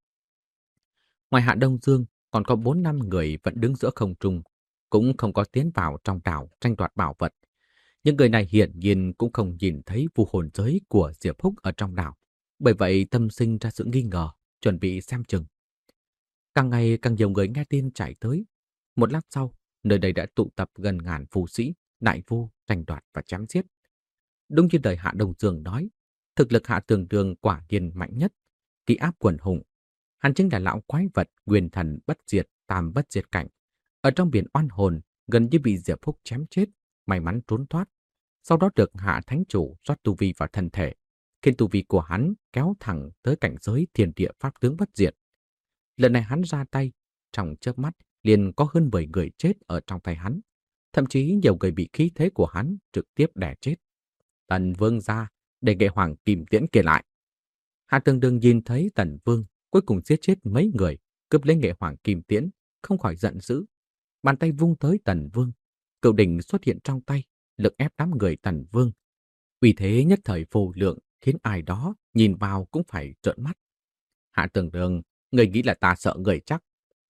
S1: Ngoài Hạ Đông Dương, còn có bốn năm người vẫn đứng giữa không trung, cũng không có tiến vào trong đảo tranh đoạt bảo vật. Những người này hiển nhiên cũng không nhìn thấy vu hồn giới của Diệp Húc ở trong đảo, bởi vậy tâm sinh ra sự nghi ngờ, chuẩn bị xem chừng. Càng ngày càng nhiều người nghe tin chạy tới. Một lát sau, nơi đây đã tụ tập gần ngàn phù sĩ, đại vu tranh đoạt và chém giết. Đúng như lời Hạ Đông Dương nói, thực lực Hạ Tường Đường quả nhiên mạnh nhất, ký áp quần hùng. Hắn chính là lão quái vật nguyên thần bất diệt, tam bất diệt cảnh. Ở trong biển oan hồn, gần như bị Diệp Húc chém chết, may mắn trốn thoát. Sau đó được Hạ Thánh Chủ rót tu vi vào thân thể, khiến tu vi của hắn kéo thẳng tới cảnh giới thiên địa pháp tướng bất diệt. Lần này hắn ra tay, trong chớp mắt liền có hơn mười người chết ở trong tay hắn. Thậm chí nhiều người bị khí thế của hắn trực tiếp đè chết. Tần Vương ra để Nghệ Hoàng Kim Tiễn kia lại. Hạ Tường Đường nhìn thấy Tần Vương cuối cùng giết chết mấy người, cướp lấy Nghệ Hoàng Kim Tiễn, không khỏi giận dữ. Bàn tay vung tới Tần Vương, cửu đỉnh xuất hiện trong tay, lực ép đám người Tần Vương. Vì thế nhất thời vô lượng, khiến ai đó nhìn vào cũng phải trợn mắt. Hạ Tường Đường, người nghĩ là ta sợ người chắc.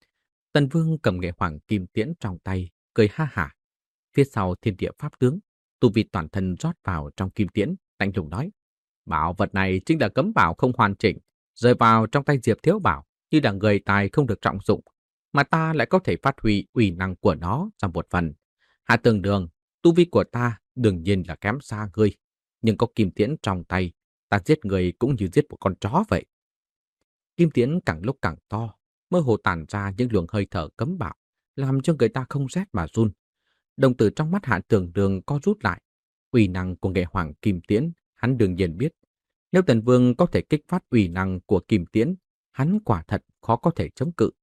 S1: Tần Vương cầm Nghệ Hoàng Kim Tiễn trong tay, cười ha hả. Phía sau thiên địa pháp tướng, tu vi toàn thân rót vào trong kim tiễn, lạnh lùng nói: "Bảo vật này chính là cấm bảo không hoàn chỉnh, rơi vào trong tay Diệp Thiếu Bảo như là người tài không được trọng dụng, mà ta lại có thể phát huy uy năng của nó trong một phần. Hạ Tường Đường, tu vi của ta đương nhiên là kém xa ngươi, nhưng có kim tiễn trong tay, ta giết người cũng như giết một con chó vậy." Kim tiễn càng lúc càng to, mơ hồ tản ra những luồng hơi thở cấm bạo, làm cho người ta không rét mà run. Đồng tử trong mắt Hạ Tường Đường co rút lại. Uy năng của Nghệ Hoàng Kim Tiễn, hắn đương nhiên biết. Nếu Tần Vương có thể kích phát uy năng của Kim Tiễn, hắn quả thật khó có thể chống cự.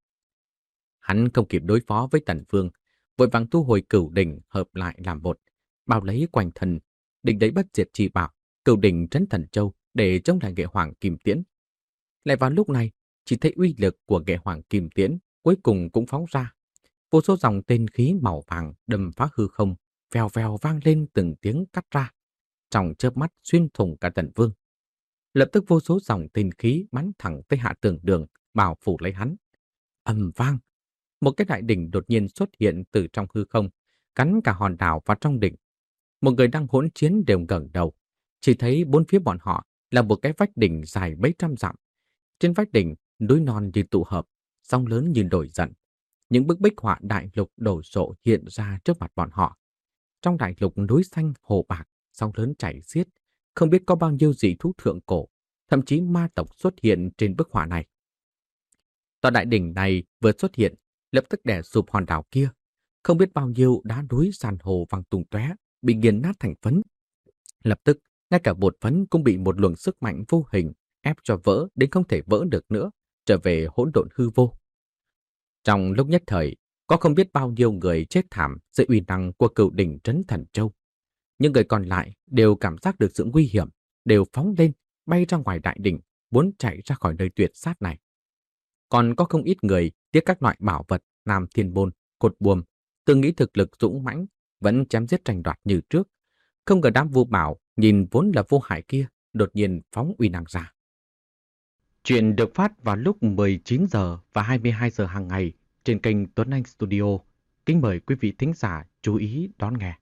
S1: Hắn không kịp đối phó với Tần Vương, vội vàng thu hồi cửu đỉnh hợp lại làm một, bao lấy quanh thân, định đấy bất diệt chi bảo, cửu đỉnh trấn thần châu để chống lại Nghệ Hoàng Kim Tiễn. Lại vào lúc này, chỉ thấy uy lực của Nghệ Hoàng Kim Tiễn cuối cùng cũng phóng ra. Vô số dòng tên khí màu vàng đâm phá hư không, vèo vèo vang lên từng tiếng cắt ra, trong chớp mắt xuyên thủng cả Tần Vương. Lập tức vô số dòng tinh khí bắn thẳng tới Hạ Tường Đường, bao phủ lấy hắn. Ầm vang, một cái đại đỉnh đột nhiên xuất hiện từ trong hư không, cắn cả hòn đảo vào trong đỉnh. Một người đang hỗn chiến đều ngẩng đầu, chỉ thấy bốn phía bọn họ là một cái vách đỉnh dài mấy trăm dặm. Trên vách đỉnh, núi non như tụ hợp, sóng lớn như nổi giận. Những bức bích họa đại lục đổ sộ hiện ra trước mặt bọn họ. Trong đại lục núi xanh hồ bạc, sóng lớn chảy xiết, không biết có bao nhiêu dị thú thượng cổ, thậm chí ma tộc xuất hiện trên bức họa này. Tòa đại đỉnh này vừa xuất hiện, lập tức đè sụp hòn đảo kia. Không biết bao nhiêu đá núi san hô văng tung tóe, bị nghiền nát thành phấn. Lập tức, ngay cả bột phấn cũng bị một luồng sức mạnh vô hình ép cho vỡ đến không thể vỡ được nữa, trở về hỗn độn hư vô. Trong lúc nhất thời, có không biết bao nhiêu người chết thảm dưới uy năng của cửu đỉnh trấn Thần Châu. Những người còn lại đều cảm giác được sự nguy hiểm, đều phóng lên, bay ra ngoài đại đỉnh, muốn chạy ra khỏi nơi tuyệt sát này. Còn có không ít người tiếc các loại bảo vật, nam thiên bôn, cột buồm, tự nghĩ thực lực dũng mãnh, vẫn chém giết tranh đoạt như trước. Không ngờ đám Vu Bảo nhìn vốn là vô hại kia, đột nhiên phóng uy năng ra. Chuyện được phát vào lúc mười chín giờ và hai mươi hai giờ hàng ngày trên kênh Tuấn Anh Studio. Kính mời quý vị thính giả chú ý đón nghe.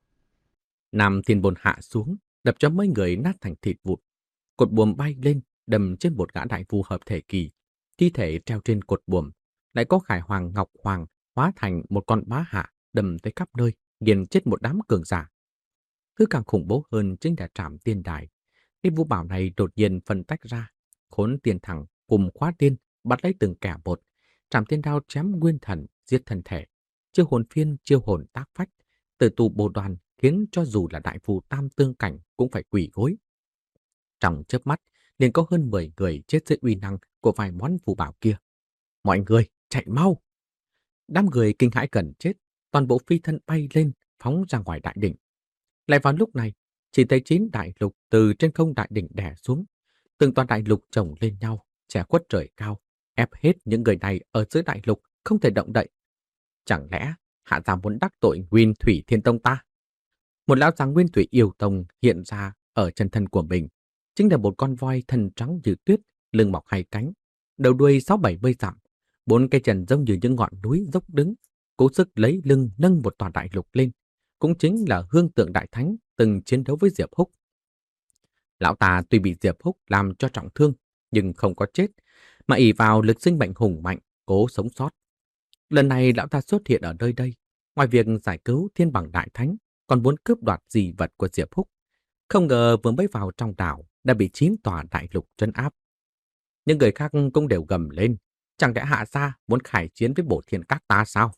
S1: Nam thiên bôn hạ xuống, đập cho mấy người nát thành thịt vụn. Cột buồm bay lên, đâm trên một gã đại vu hợp thể kỳ. Thi thể treo trên cột buồm, lại có Khải Hoàng Ngọc Hoàng hóa thành một con bá hạ đâm tới khắp nơi, nghiền chết một đám cường giả. Thứ càng khủng bố hơn chính là Trảm Tiên Đài. Cái vũ bảo này đột nhiên phân tách ra, Khốn Tiên Thẳng cùng Khóa Tiên bắt lấy từng kẻ một, Trảm Tiên Đao chém nguyên thần, giết thân thể, chiêu hồn phiên, chiêu hồn tác phách, từ tù bồ đoàn khiến cho dù là đại phù tam tương cảnh cũng phải quỳ gối. Trong chớp mắt, liền có hơn mười người chết dưới uy năng của vài món phù bảo kia. Mọi người, chạy mau! Đám người kinh hãi gần chết, toàn bộ phi thân bay lên, phóng ra ngoài đại đỉnh. Lại vào lúc này, chỉ thấy chín đại lục từ trên không đại đỉnh đè xuống. Từng toàn đại lục chồng lên nhau, che khuất trời cao, ép hết những người này ở dưới đại lục không thể động đậy. Chẳng lẽ Hạ gia muốn đắc tội Nguyên Thủy Thiên Tông ta? Một lão già Nguyên Thủy Yêu Tông hiện ra ở chân thân của mình, chính là một con voi thân trắng như tuyết, lưng mọc hai cánh, đầu đuôi sáu bảy mươi dặm, bốn cây chân giống như những ngọn núi dốc đứng, cố sức lấy lưng nâng một tòa đại lục lên, cũng chính là Hương Tượng Đại Thánh từng chiến đấu với Diệp Húc. Lão ta tuy bị Diệp Húc làm cho trọng thương, nhưng không có chết, mà ỷ vào lực sinh mệnh hùng mạnh, cố sống sót. Lần này lão ta xuất hiện ở nơi đây, ngoài việc giải cứu Thiên Bằng Đại Thánh, còn muốn cướp đoạt dị vật của Diệp Húc. Không ngờ vừa mới vào trong đảo đã bị chín tòa đại lục trấn áp. Những người khác cũng đều gầm lên, chẳng lẽ Hạ gia muốn khải chiến với Bổ Thiên Các ta sao?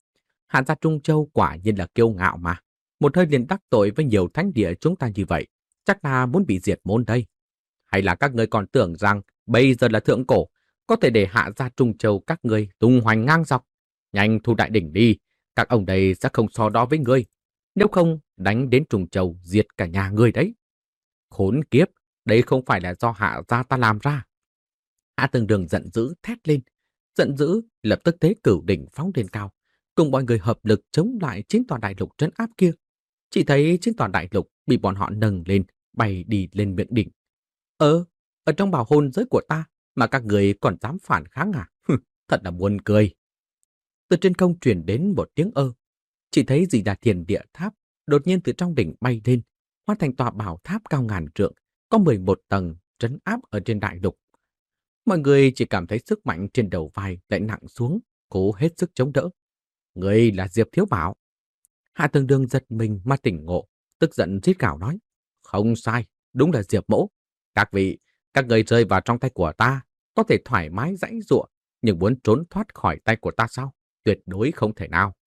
S1: Hạ gia Trung Châu quả nhiên là kiêu ngạo mà, một hơi liền đắc tội với nhiều thánh địa chúng ta như vậy, chắc là muốn bị diệt môn đây. Hay là các ngươi còn tưởng rằng bây giờ là thượng cổ, có thể để Hạ gia Trung Châu các ngươi tung hoành ngang dọc? Nhanh thu đại đỉnh đi, các ông đây sẽ không so đo với ngươi. Nếu không, đánh đến Trung Châu diệt cả nhà ngươi đấy. Khốn kiếp, đây không phải là do Hạ gia ta làm ra. Hạ Tường Đường giận dữ thét lên, giận dữ lập tức tế cửu đỉnh phóng lên cao, cùng mọi người hợp lực chống lại chín tòa đại lục trấn áp kia. Chỉ thấy chín tòa đại lục bị bọn họ nâng lên, bay đi lên miệng đỉnh. Ờ, ở trong bảo hồn giới của ta mà các người còn dám phản kháng à? Thật là buồn cười. Từ trên không truyền đến một tiếng ơ. Chỉ thấy gì là Thiền Địa Tháp đột nhiên từ trong đỉnh bay lên, hóa thành tòa bảo tháp cao ngàn trượng, có mười một tầng trấn áp ở trên đại lục. Mọi người chỉ cảm thấy sức mạnh trên đầu vai lại nặng xuống, cố hết sức chống đỡ. Người là Diệp Thiếu Bảo. Hạ Tường Đường giật mình mà tỉnh ngộ, tức giận rít gào nói: Không sai, đúng là Diệp mỗ. Các vị, các người rơi vào trong tay của ta, có thể thoải mái giãy giụa, nhưng muốn trốn thoát khỏi tay của ta sao? Tuyệt đối không thể nào.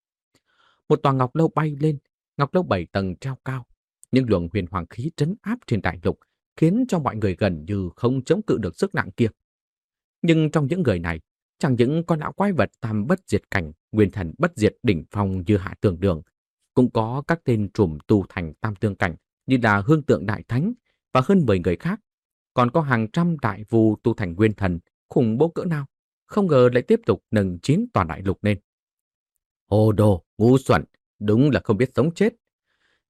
S1: Một tòa ngọc lâu bay lên, ngọc lâu bảy tầng treo cao. Những luồng huyền hoàng khí trấn áp trên đại lục khiến cho mọi người gần như không chống cự được sức nặng kia. Nhưng trong những người này, chẳng những con lão quái vật tam bất diệt cảnh, nguyên thần bất diệt đỉnh phong như Hạ Tường Đường, cũng có các tên trùm tu thành tam tương cảnh như là Hương Tượng Đại Thánh và hơn mười người khác. Còn có hàng trăm đại vu tu thành nguyên thần, khủng bố cỡ nào, không ngờ lại tiếp tục nâng chín tòa đại lục lên. Hồ đồ, ngu xuẩn, đúng là không biết sống chết.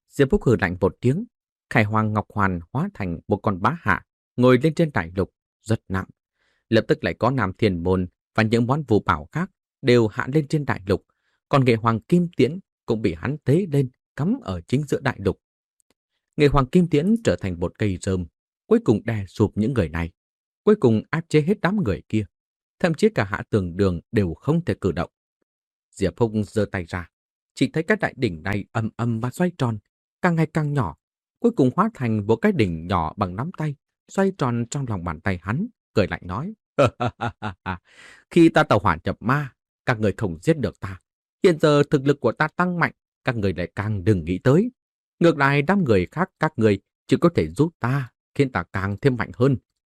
S1: Diệp Phúc hừ lạnh một tiếng, Khải Hoàng Ngọc Hoàn hóa thành một con bá hạ, ngồi lên trên đại lục, rất nặng. Lập tức lại có Nam Thiên Môn và những món phù bảo khác đều hạ lên trên đại lục, còn nghệ Hoàng Kim Tiễn cũng bị hắn tế lên, cắm ở chính giữa đại lục. Nghệ Hoàng Kim Tiễn trở thành một cây rơm, cuối cùng đè sụp những người này, cuối cùng áp chế hết đám người kia, thậm chí cả Hạ Tường Đường đều không thể cử động. Diệp Phúc giơ tay ra, chỉ thấy cái đại đỉnh này ầm ầm và xoay tròn, càng ngày càng nhỏ, cuối cùng hóa thành một cái đỉnh nhỏ bằng nắm tay, xoay tròn trong lòng bàn tay hắn, cười lạnh nói: Khi ta tàu hỏa nhập ma, các người không giết được ta. Hiện giờ thực lực của ta tăng mạnh, các người lại càng đừng nghĩ tới. Ngược lại đám người khác các người chỉ có thể giúp ta, khiến ta càng thêm mạnh hơn.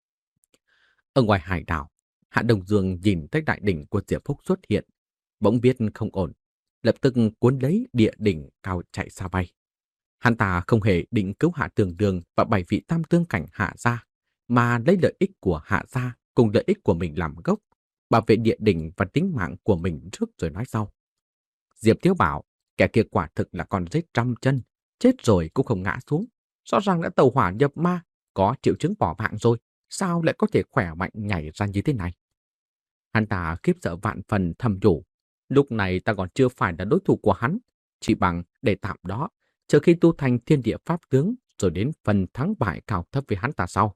S1: Ở ngoài hải đảo, Hạ Đông Dương nhìn thấy đại đỉnh của Diệp Phúc xuất hiện, bỗng biết không ổn, lập tức cuốn lấy địa đỉnh cao chạy xa bay. Hắn ta không hề định cứu Hạ Tường Đường và bảy vị tam tương cảnh Hạ gia, mà lấy lợi ích của Hạ gia cùng lợi ích của mình làm gốc, bảo vệ địa đỉnh và tính mạng của mình trước rồi nói sau. Diệp Thiếu bảo, kẻ kia quả thực là con rết trăm chân, chết rồi cũng không ngã xuống. Rõ ràng đã tàu hỏa nhập ma, có triệu chứng bỏ mạng rồi, sao lại có thể khỏe mạnh nhảy ra như thế này? Hắn ta khiếp sợ vạn phần thầm nhủ, lúc này ta còn chưa phải là đối thủ của hắn, chỉ bằng để tạm đó, chờ khi tu thành thiên địa pháp tướng rồi đến phần thắng bại cao thấp với hắn ta sau.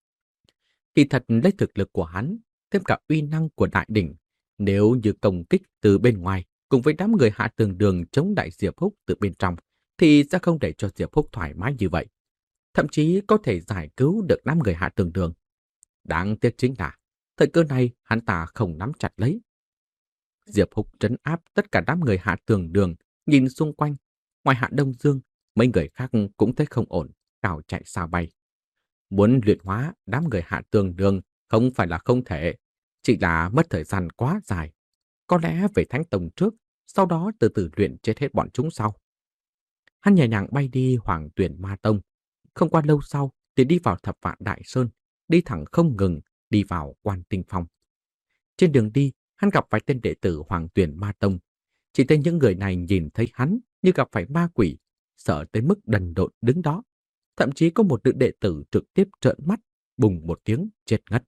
S1: Kỳ thật lấy thực lực của hắn, thêm cả uy năng của đại đỉnh, nếu như công kích từ bên ngoài cùng với đám người Hạ Tường Đường chống đại Diệp Phúc từ bên trong, thì sẽ không để cho Diệp Phúc thoải mái như vậy. Thậm chí có thể giải cứu được đám người Hạ Tường Đường. Đáng tiếc chính là, thời cơ này hắn ta không nắm chặt lấy. Diệp Phúc trấn áp tất cả đám người Hạ Tường Đường, nhìn xung quanh, ngoài Hạ Đông Dương, mấy người khác cũng thấy không ổn, cào chạy xa bay. Muốn luyện hóa đám người Hạ Tường Đường không phải là không thể, chỉ là mất thời gian quá dài. Có lẽ về Thánh Tông trước, sau đó từ từ luyện chết hết bọn chúng sau. Hắn nhẹ nhàng bay đi Hoàng Tuyển Ma Tông. Không qua lâu sau thì đi vào Thập Vạn Đại Sơn, đi thẳng không ngừng, đi vào Quan Tinh Phong. Trên đường đi, hắn gặp vài tên đệ tử Hoàng Tuyển Ma Tông. Chỉ thấy những người này nhìn thấy hắn như gặp phải ma quỷ, sợ tới mức đần độn đứng đó. Thậm chí có một nữ đệ tử trực tiếp trợn mắt, bùng một tiếng chết ngất.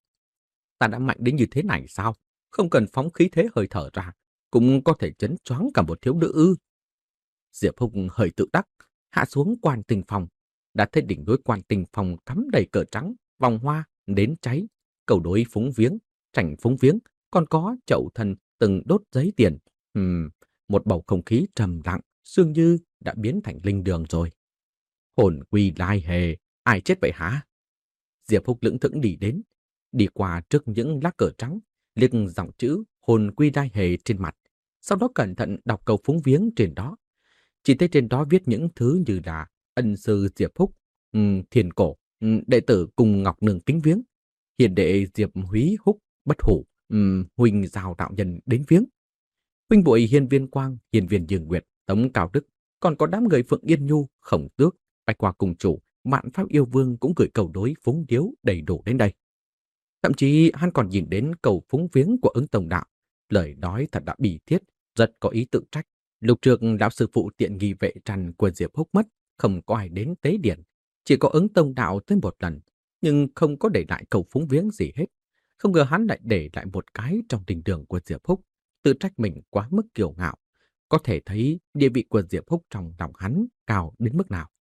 S1: Ta đã mạnh đến như thế này sao? Không cần phóng khí thế hơi thở ra, cũng có thể chấn choáng cả một thiếu nữ ư. Diệp Hùng hơi tự đắc, hạ xuống Quan Tinh Phong, đã thấy đỉnh núi Quan Tinh Phong cắm đầy cờ trắng, vòng hoa, nến cháy, cầu đối phúng viếng, trành phúng viếng, còn có chậu thần từng đốt giấy tiền. Ừm, một bầu không khí trầm lặng, dường như đã biến thành linh đường rồi. Hồn quy lai hề, ai chết vậy hả? Diệp Húc lững thững đi đến, đi qua trước những lá cờ trắng, liếc dòng chữ hồn quy lai hề trên mặt, sau đó cẩn thận đọc câu phúng viếng trên đó. Chỉ thấy trên đó viết những thứ như là ân sư Diệp Húc, um, thiền cổ, um, đệ tử cùng Ngọc Nương kính viếng, hiền đệ Diệp Húy Húc bất hủ, um, huynh giao đạo nhân đến viếng, huynh bội Hiên Viên Quang, Hiên Viên Dương Nguyệt, Tống Cao Đức, còn có đám người Phượng Yên Nhu, Khổng Tước, Bạch Hoa Cùng Chủ, Mạn Pháp Yêu Vương cũng gửi cầu đối phúng điếu đầy đủ đến đây. Thậm chí hắn còn nhìn đến cầu phúng viếng của Ứng Tông Đạo, lời nói thật đã bỉ thiết, rất có ý tự trách. Lúc trước lão sư phụ tiện nghi vệ trần của Diệp Húc mất, không có ai đến tế điển, chỉ có Ứng Tông Đạo tới một lần, nhưng không có để lại cầu phúng viếng gì hết. Không ngờ hắn lại để lại một cái trong đình đường của Diệp Húc, tự trách mình quá mức kiêu ngạo. Có thể thấy địa vị của Diệp Húc trong lòng hắn cao đến mức nào.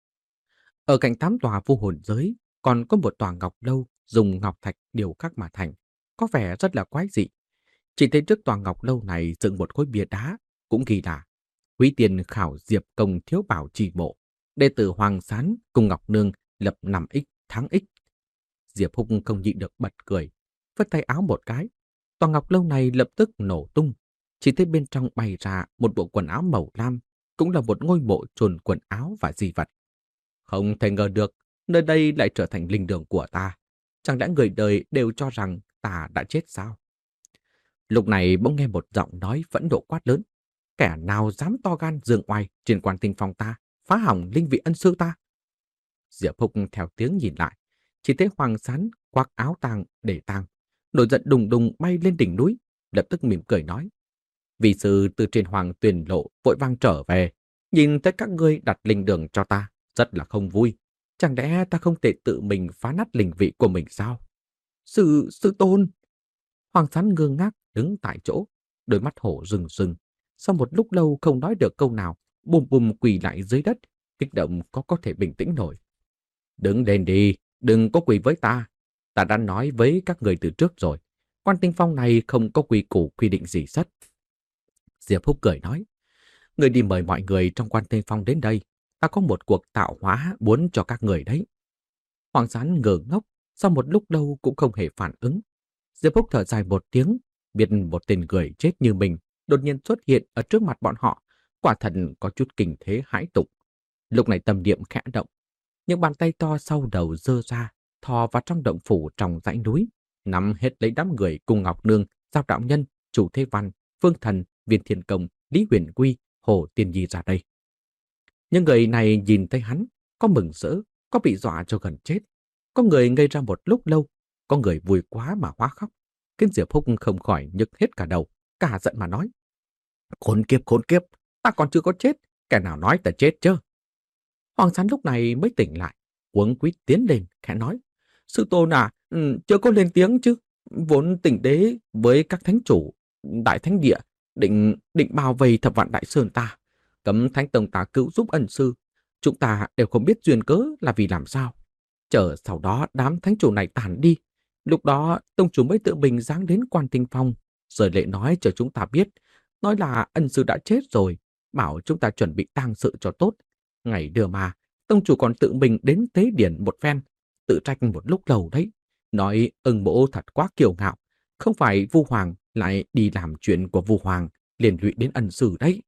S1: Ở cạnh tám tòa vô hồn giới, còn có một tòa ngọc lâu dùng ngọc thạch điều khắc mà thành, có vẻ rất là quái dị. Chỉ thấy trước tòa ngọc lâu này dựng một khối bia đá, cũng ghi là Quý tiền khảo Diệp Công Thiếu Bảo trì mộ, đệ tử Hoàng Sán cùng Ngọc Nương lập năm x tháng x. Diệp Húc không nhịn được bật cười, vất tay áo một cái, tòa ngọc lâu này lập tức nổ tung. Chỉ thấy bên trong bày ra một bộ quần áo màu lam, cũng là một ngôi mộ chôn quần áo và di vật. Không thể ngờ được, nơi đây lại trở thành linh đường của ta. Chẳng lẽ người đời đều cho rằng ta đã chết sao? Lúc này bỗng nghe một giọng nói phẫn nộ quát lớn. Kẻ nào dám to gan giương oai trên Quan Tinh Phong ta, phá hỏng linh vị ân sư ta? Diệp Húc theo tiếng nhìn lại, chỉ thấy Hoàng Sán khoác áo tang để tang, nổi giận đùng đùng bay lên đỉnh núi, lập tức mỉm cười nói: Vị sư từ trên Hoàng Tuyền Lộ vội vang trở về, Nhìn thấy các ngươi đặt linh đường cho ta, rất là không vui. Chẳng lẽ ta không thể tự mình phá nát linh vị của mình sao? Sư, sư tôn! Hoàng Sán ngơ ngác đứng tại chỗ, đôi mắt hổ rừng rừng. Sau một lúc lâu không nói được câu nào, bùm bùm quỳ lại dưới đất, kích động có có thể bình tĩnh nổi. Đứng lên đi, đừng có quỳ với ta. Ta đã nói với các người từ trước rồi. Quan Tinh Phong này không có quy củ quy định gì hết. Diệp Húc cười nói, người đi mời mọi người trong Quan Tinh Phong đến đây. Ta có một cuộc tạo hóa muốn cho các người đấy. Hoàng Sán ngơ ngốc, sau một lúc lâu cũng không hề phản ứng. Diệp Húc thở dài một tiếng, biết một tên người chết như mình đột nhiên xuất hiện ở trước mặt bọn họ, quả thật có chút kinh thế hãi tục. Lúc này tâm niệm khẽ động, những bàn tay to sau đầu giơ ra, thò vào trong động phủ trong dãy núi, nắm hết lấy đám người cùng Ngọc Nương, Giao Đạo Nhân, Chủ Thế Văn, Phương Thần, Viên Thiên Công, Lý Huyền Quy, Hồ Tiên Nhi ra đây. Những người này nhìn thấy hắn, có mừng rỡ, có bị dọa cho gần chết, có người ngây ra một lúc lâu, có người vui quá mà hóa khóc. Khiến Diệp Húc không khỏi nhức hết cả đầu, cả giận mà nói: Khốn kiếp, khốn kiếp, ta còn chưa có chết, kẻ nào nói ta chết chứ? Hoàng Sán lúc này mới tỉnh lại, cuống quýt tiến lên, khẽ nói: Sư tôn à, ừ, chưa có lên tiếng chứ. Vốn Tỉnh Đế với các thánh chủ, đại thánh địa, định định bao vây thập vạn đại sơn ta, cấm thánh tông ta cứu giúp ân sư. Chúng ta đều không biết duyên cớ là vì làm sao. Chờ sau đó đám thánh chủ này tàn đi, lúc đó tông chủ mới tự mình giáng đến Quan Tinh Phong, rồi lại nói cho chúng ta biết, nói là ân sư đã chết rồi, bảo chúng ta chuẩn bị tang sự cho tốt. Ngày đưa mà, tông chủ còn tự mình đến tế điển một phen, tự trách một lúc lâu đấy. Nói ưng mộ thật quá kiêu ngạo, không phải Vu Hoàng lại đi làm chuyện của Vu Hoàng, liên lụy đến ân sư đấy.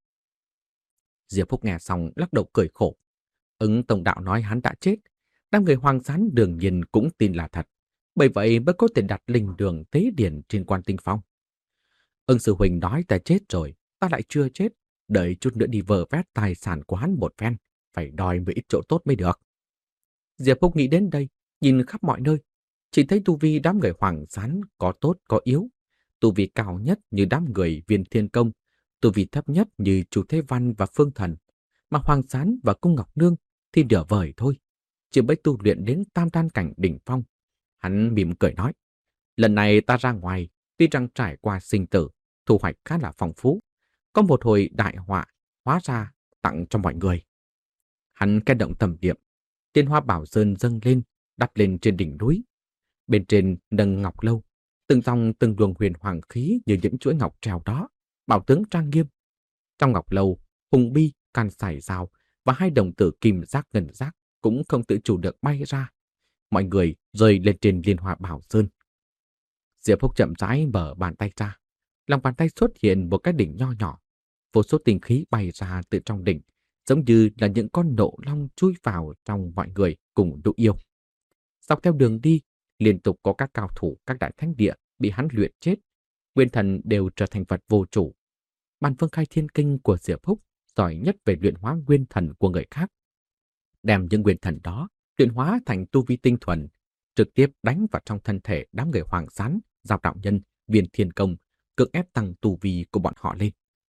S1: Diệp Phúc nghe xong lắc đầu cười khổ. Ứng Tổng Đạo nói hắn đã chết, đám người Hoàng Sán đương nhiên cũng tin là thật, bởi vậy mới có thể đặt linh đường tế điển trên Quan Tinh Phong. Ưng sư huynh nói ta chết rồi, ta lại chưa chết, đợi chút nữa đi vơ vét tài sản của hắn một phen, phải đòi một ít chỗ tốt mới được. Diệp Phúc nghĩ đến đây, nhìn khắp mọi nơi, chỉ thấy tu vi đám người Hoàng Sán có tốt có yếu, tu vi cao nhất như đám người Viên Thiên Công, tu vi thấp nhất như Chủ Thế Văn và Phương Thần, mà Hoàng Sán và Cung Ngọc Nương thì nửa vời thôi, chỉ mới tu luyện đến tam đan cảnh đỉnh phong. Hắn mỉm cười nói, lần này ta ra ngoài, tuy rằng trải qua sinh tử, thu hoạch khá là phong phú, có một hồi đại họa, hóa ra tặng cho mọi người. Hắn khe động tầm niệm, tiên hoa bảo sơn dâng lên, đặt lên trên đỉnh núi. Bên trên nâng ngọc lâu, từng dòng từng luồng huyền hoàng khí như những chuỗi ngọc treo đó, bảo tướng trang nghiêm. Trong ngọc lâu, hùng bi, can sải rào và hai đồng tử kim giác ngân giác cũng không tự chủ được bay ra. Mọi người rơi lên trên liên hoa bảo sơn. Diệp Phúc chậm rãi mở bàn tay ra. Lòng bàn tay xuất hiện một cái đỉnh nho nhỏ. Vô số tinh khí bay ra từ trong đỉnh, giống như là những con nộ long chui vào trong mọi người cùng độ yêu. Dọc theo đường đi, liên tục có các cao thủ các đại thánh địa bị hắn luyện chết. Nguyên thần đều trở thành vật vô chủ. Bàn Vương Khai Thiên Kinh của Diệp Phúc giỏi nhất về luyện hóa nguyên thần của người khác. Đem những nguyên thần đó luyện hóa thành tu vi tinh thuần, trực tiếp đánh vào trong thân thể đám người Hoàng Sán, Giao Đạo Nhân, Viên Thiên Công, cưỡng ép tăng tu vi của bọn họ lên.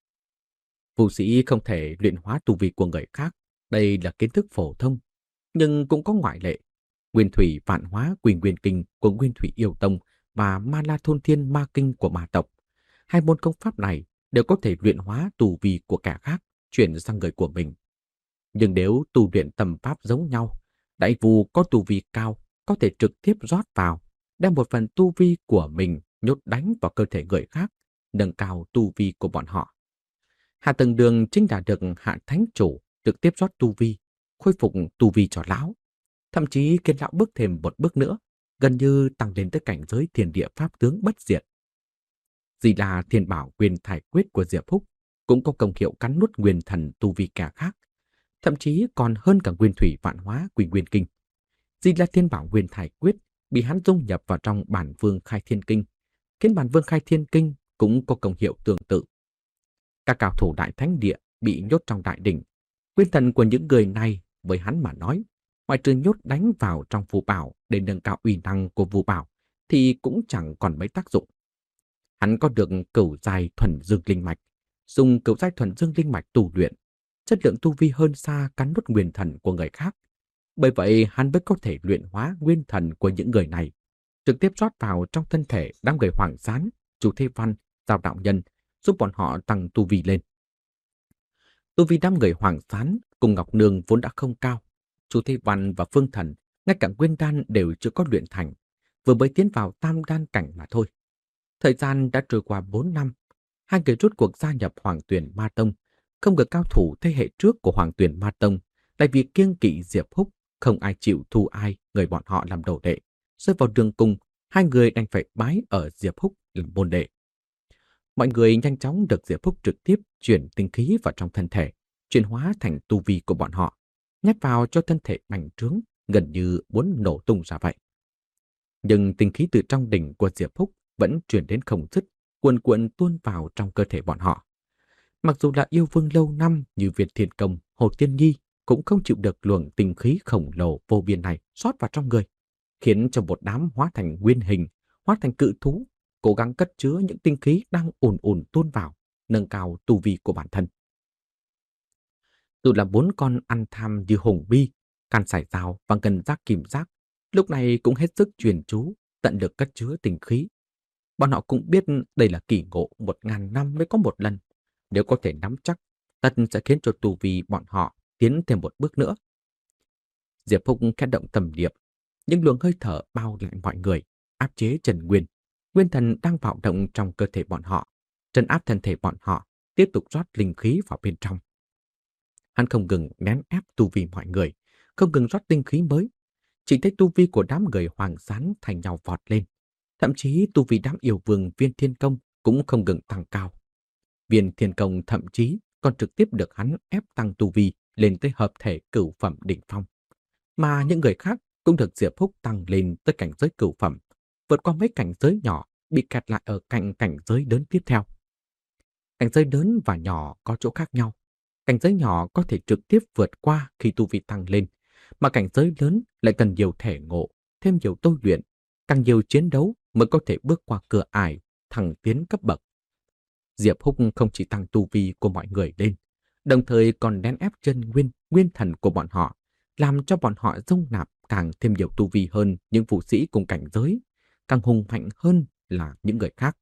S1: Vũ sĩ không thể luyện hóa tu vi của người khác, đây là kiến thức phổ thông, nhưng cũng có ngoại lệ. Nguyên Thủy Vạn Hóa Quỳnh Nguyên Kinh của Nguyên Thủy Yêu Tông và Ma La Thôn Thiên Ma Kinh của Ma tộc, hai môn công pháp này đều có thể luyện hóa tu vi của kẻ khác, chuyển sang người của mình. Nhưng nếu tu luyện tầm pháp giống nhau, đại vu có tu vi cao có thể trực tiếp rót vào, đem một phần tu vi của mình nhốt đánh vào cơ thể người khác, nâng cao tu vi của bọn họ. Hạ Tầng Đường chính là được Hạ Thánh Chủ trực tiếp rót tu vi, khôi phục tu vi cho lão. Thậm chí khiến lão bước thêm một bước nữa, gần như tăng lên tới cảnh giới thiên địa pháp tướng bất diệt. Gì là Thiên Bảo Nguyên Thải Quyết của Diệp Phúc cũng có công hiệu cắn nuốt nguyên thần tu vi kẻ khác, thậm chí còn hơn cả Nguyên Thủy Vạn Hóa Quỳnh Nguyên Kinh. Gì là Thiên Bảo Nguyên Thải Quyết bị hắn dung nhập vào trong Bản Vương Khai Thiên Kinh, khiến Bản Vương Khai Thiên Kinh cũng có công hiệu tương tự. Các cao thủ đại thánh địa bị nhốt trong đại đỉnh, nguyên thần của những người này với hắn mà nói, ngoại trừ nhốt đánh vào trong phù bảo để nâng cao uy năng của phù bảo, thì cũng chẳng còn mấy tác dụng. Hắn có được cửu giai thuần dương linh mạch, dùng cửu giai thuần dương linh mạch tu luyện, chất lượng tu vi hơn xa cắn nuốt nguyên thần của người khác. Bởi vậy hắn mới có thể luyện hóa nguyên thần của những người này, trực tiếp rót vào trong thân thể đám người Hoàng Gián, Chu Thế Văn, Giao Đạo Nhân, giúp bọn họ tăng tu vi lên. Tu vi đám người Hoàng Gián cùng Ngọc Nương vốn đã không cao. Chu Thế Văn và Phương Thần, ngay cả nguyên đan đều chưa có luyện thành, vừa mới tiến vào tam đan cảnh mà thôi. Thời gian đã trôi qua bốn năm, hai người rốt cuộc gia nhập Hoàng Tuyền Ma Tông. Không ngờ cao thủ thế hệ trước của Hoàng Tuyền Ma Tông lại vì kiêng kỵ Diệp Húc, không ai chịu thu ai người bọn họ làm đồ đệ. Rơi vào đường cùng, hai người đành phải bái ở Diệp Húc làm môn đệ. Mọi người nhanh chóng được Diệp Húc trực tiếp chuyển tinh khí vào trong thân thể, chuyển hóa thành tu vi của bọn họ, nhét vào cho thân thể bành trướng, gần như muốn nổ tung ra vậy. Nhưng tinh khí từ trong đỉnh của Diệp Húc vẫn truyền đến không dứt, cuồn cuộn tuôn vào trong cơ thể bọn họ. Mặc dù là yêu vương lâu năm như Việt Thiên Công, Hồ Tiên Nhi cũng không chịu được luồng tinh khí khổng lồ vô biên này rót vào trong người, khiến cho một đám hóa thành nguyên hình, hóa thành cự thú, cố gắng cất chứa những tinh khí đang ùn ùn tuôn vào, nâng cao tu vi của bản thân. Dù là bốn con ăn tham như hùng bi, can sải dao và ngân giác kim giác, lúc này cũng hết sức truyền chú, tận lực cất chứa tinh khí. Bọn họ cũng biết đây là kỳ ngộ một ngàn năm mới có một lần. Nếu có thể nắm chắc, tất sẽ khiến cho tu vi bọn họ tiến thêm một bước nữa. Diệp Húc khẽ động tầm niệm, những luồng hơi thở bao lại mọi người, áp chế Trần Nguyên. Nguyên thần đang bạo động trong cơ thể bọn họ, trấn áp thân thể bọn họ, tiếp tục rót linh khí vào bên trong. Hắn không ngừng nén ép tu vi mọi người, không ngừng rót linh khí mới. Chỉ thấy tu vi của đám người Hoàng Gián thành nhau vọt lên. Thậm chí tu vi đám yêu vương Viên Thiên Công cũng không ngừng tăng cao. Viên Thiên Công thậm chí còn trực tiếp được hắn ép tăng tu vi lên tới hợp thể cửu phẩm đỉnh phong. Mà những người khác cũng được Diệp Húc tăng lên tới cảnh giới cửu phẩm, vượt qua mấy cảnh giới nhỏ, bị kẹt lại ở cạnh cảnh giới lớn tiếp theo. Cảnh giới lớn và nhỏ có chỗ khác nhau. Cảnh giới nhỏ có thể trực tiếp vượt qua khi tu vi tăng lên, mà cảnh giới lớn lại cần nhiều thể ngộ, thêm nhiều tôi luyện, càng nhiều chiến đấu mới có thể bước qua cửa ải, thăng tiến cấp bậc. Diệp Húc không chỉ tăng tu vi của mọi người lên, đồng thời còn đè ép chân nguyên, nguyên thần của bọn họ, làm cho bọn họ dung nạp càng thêm nhiều tu vi hơn những vũ sĩ cùng cảnh giới, càng hùng mạnh hơn là những người khác.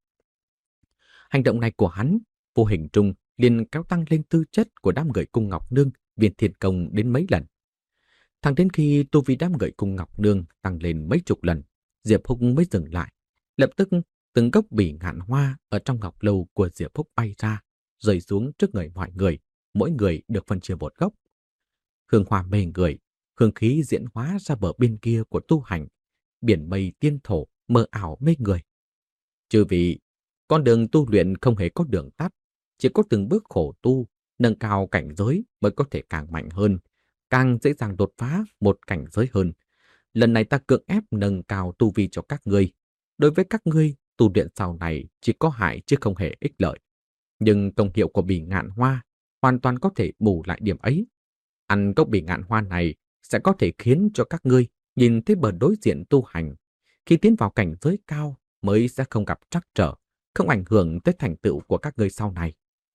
S1: Hành động này của hắn, vô hình trung liền kéo tăng lên tư chất của đám người cung Ngọc Nương, Viên Thiên Công đến mấy lần. Thẳng đến khi tu vi đám người cung Ngọc Nương tăng lên mấy chục lần, Diệp Húc mới dừng lại. Lập tức từng gốc bỉ ngạn hoa ở trong ngọc lâu của Diệp Húc bay ra, rơi xuống trước người mọi người, mỗi người được phân chia một gốc. Hương hoa mê người, hương khí diễn hóa ra bờ bên kia của tu hành, biển mây tiên thổ mơ ảo mê người. Chư vị, con đường tu luyện không hề có đường tắt, chỉ có từng bước khổ tu, nâng cao cảnh giới mới có thể càng mạnh hơn, càng dễ dàng đột phá một cảnh giới hơn. Lần này ta cưỡng ép nâng cao tu vi cho các ngươi. Đối với các ngươi, tu luyện sau này chỉ có hại chứ không hề ích lợi. Nhưng công hiệu của bỉ ngạn hoa hoàn toàn có thể bù lại điểm ấy. Ăn gốc bỉ ngạn hoa này sẽ có thể khiến cho các ngươi nhìn thấy bờ đối diện tu hành. Khi tiến vào cảnh giới cao mới sẽ không gặp trắc trở, không ảnh hưởng tới thành tựu của các ngươi sau này.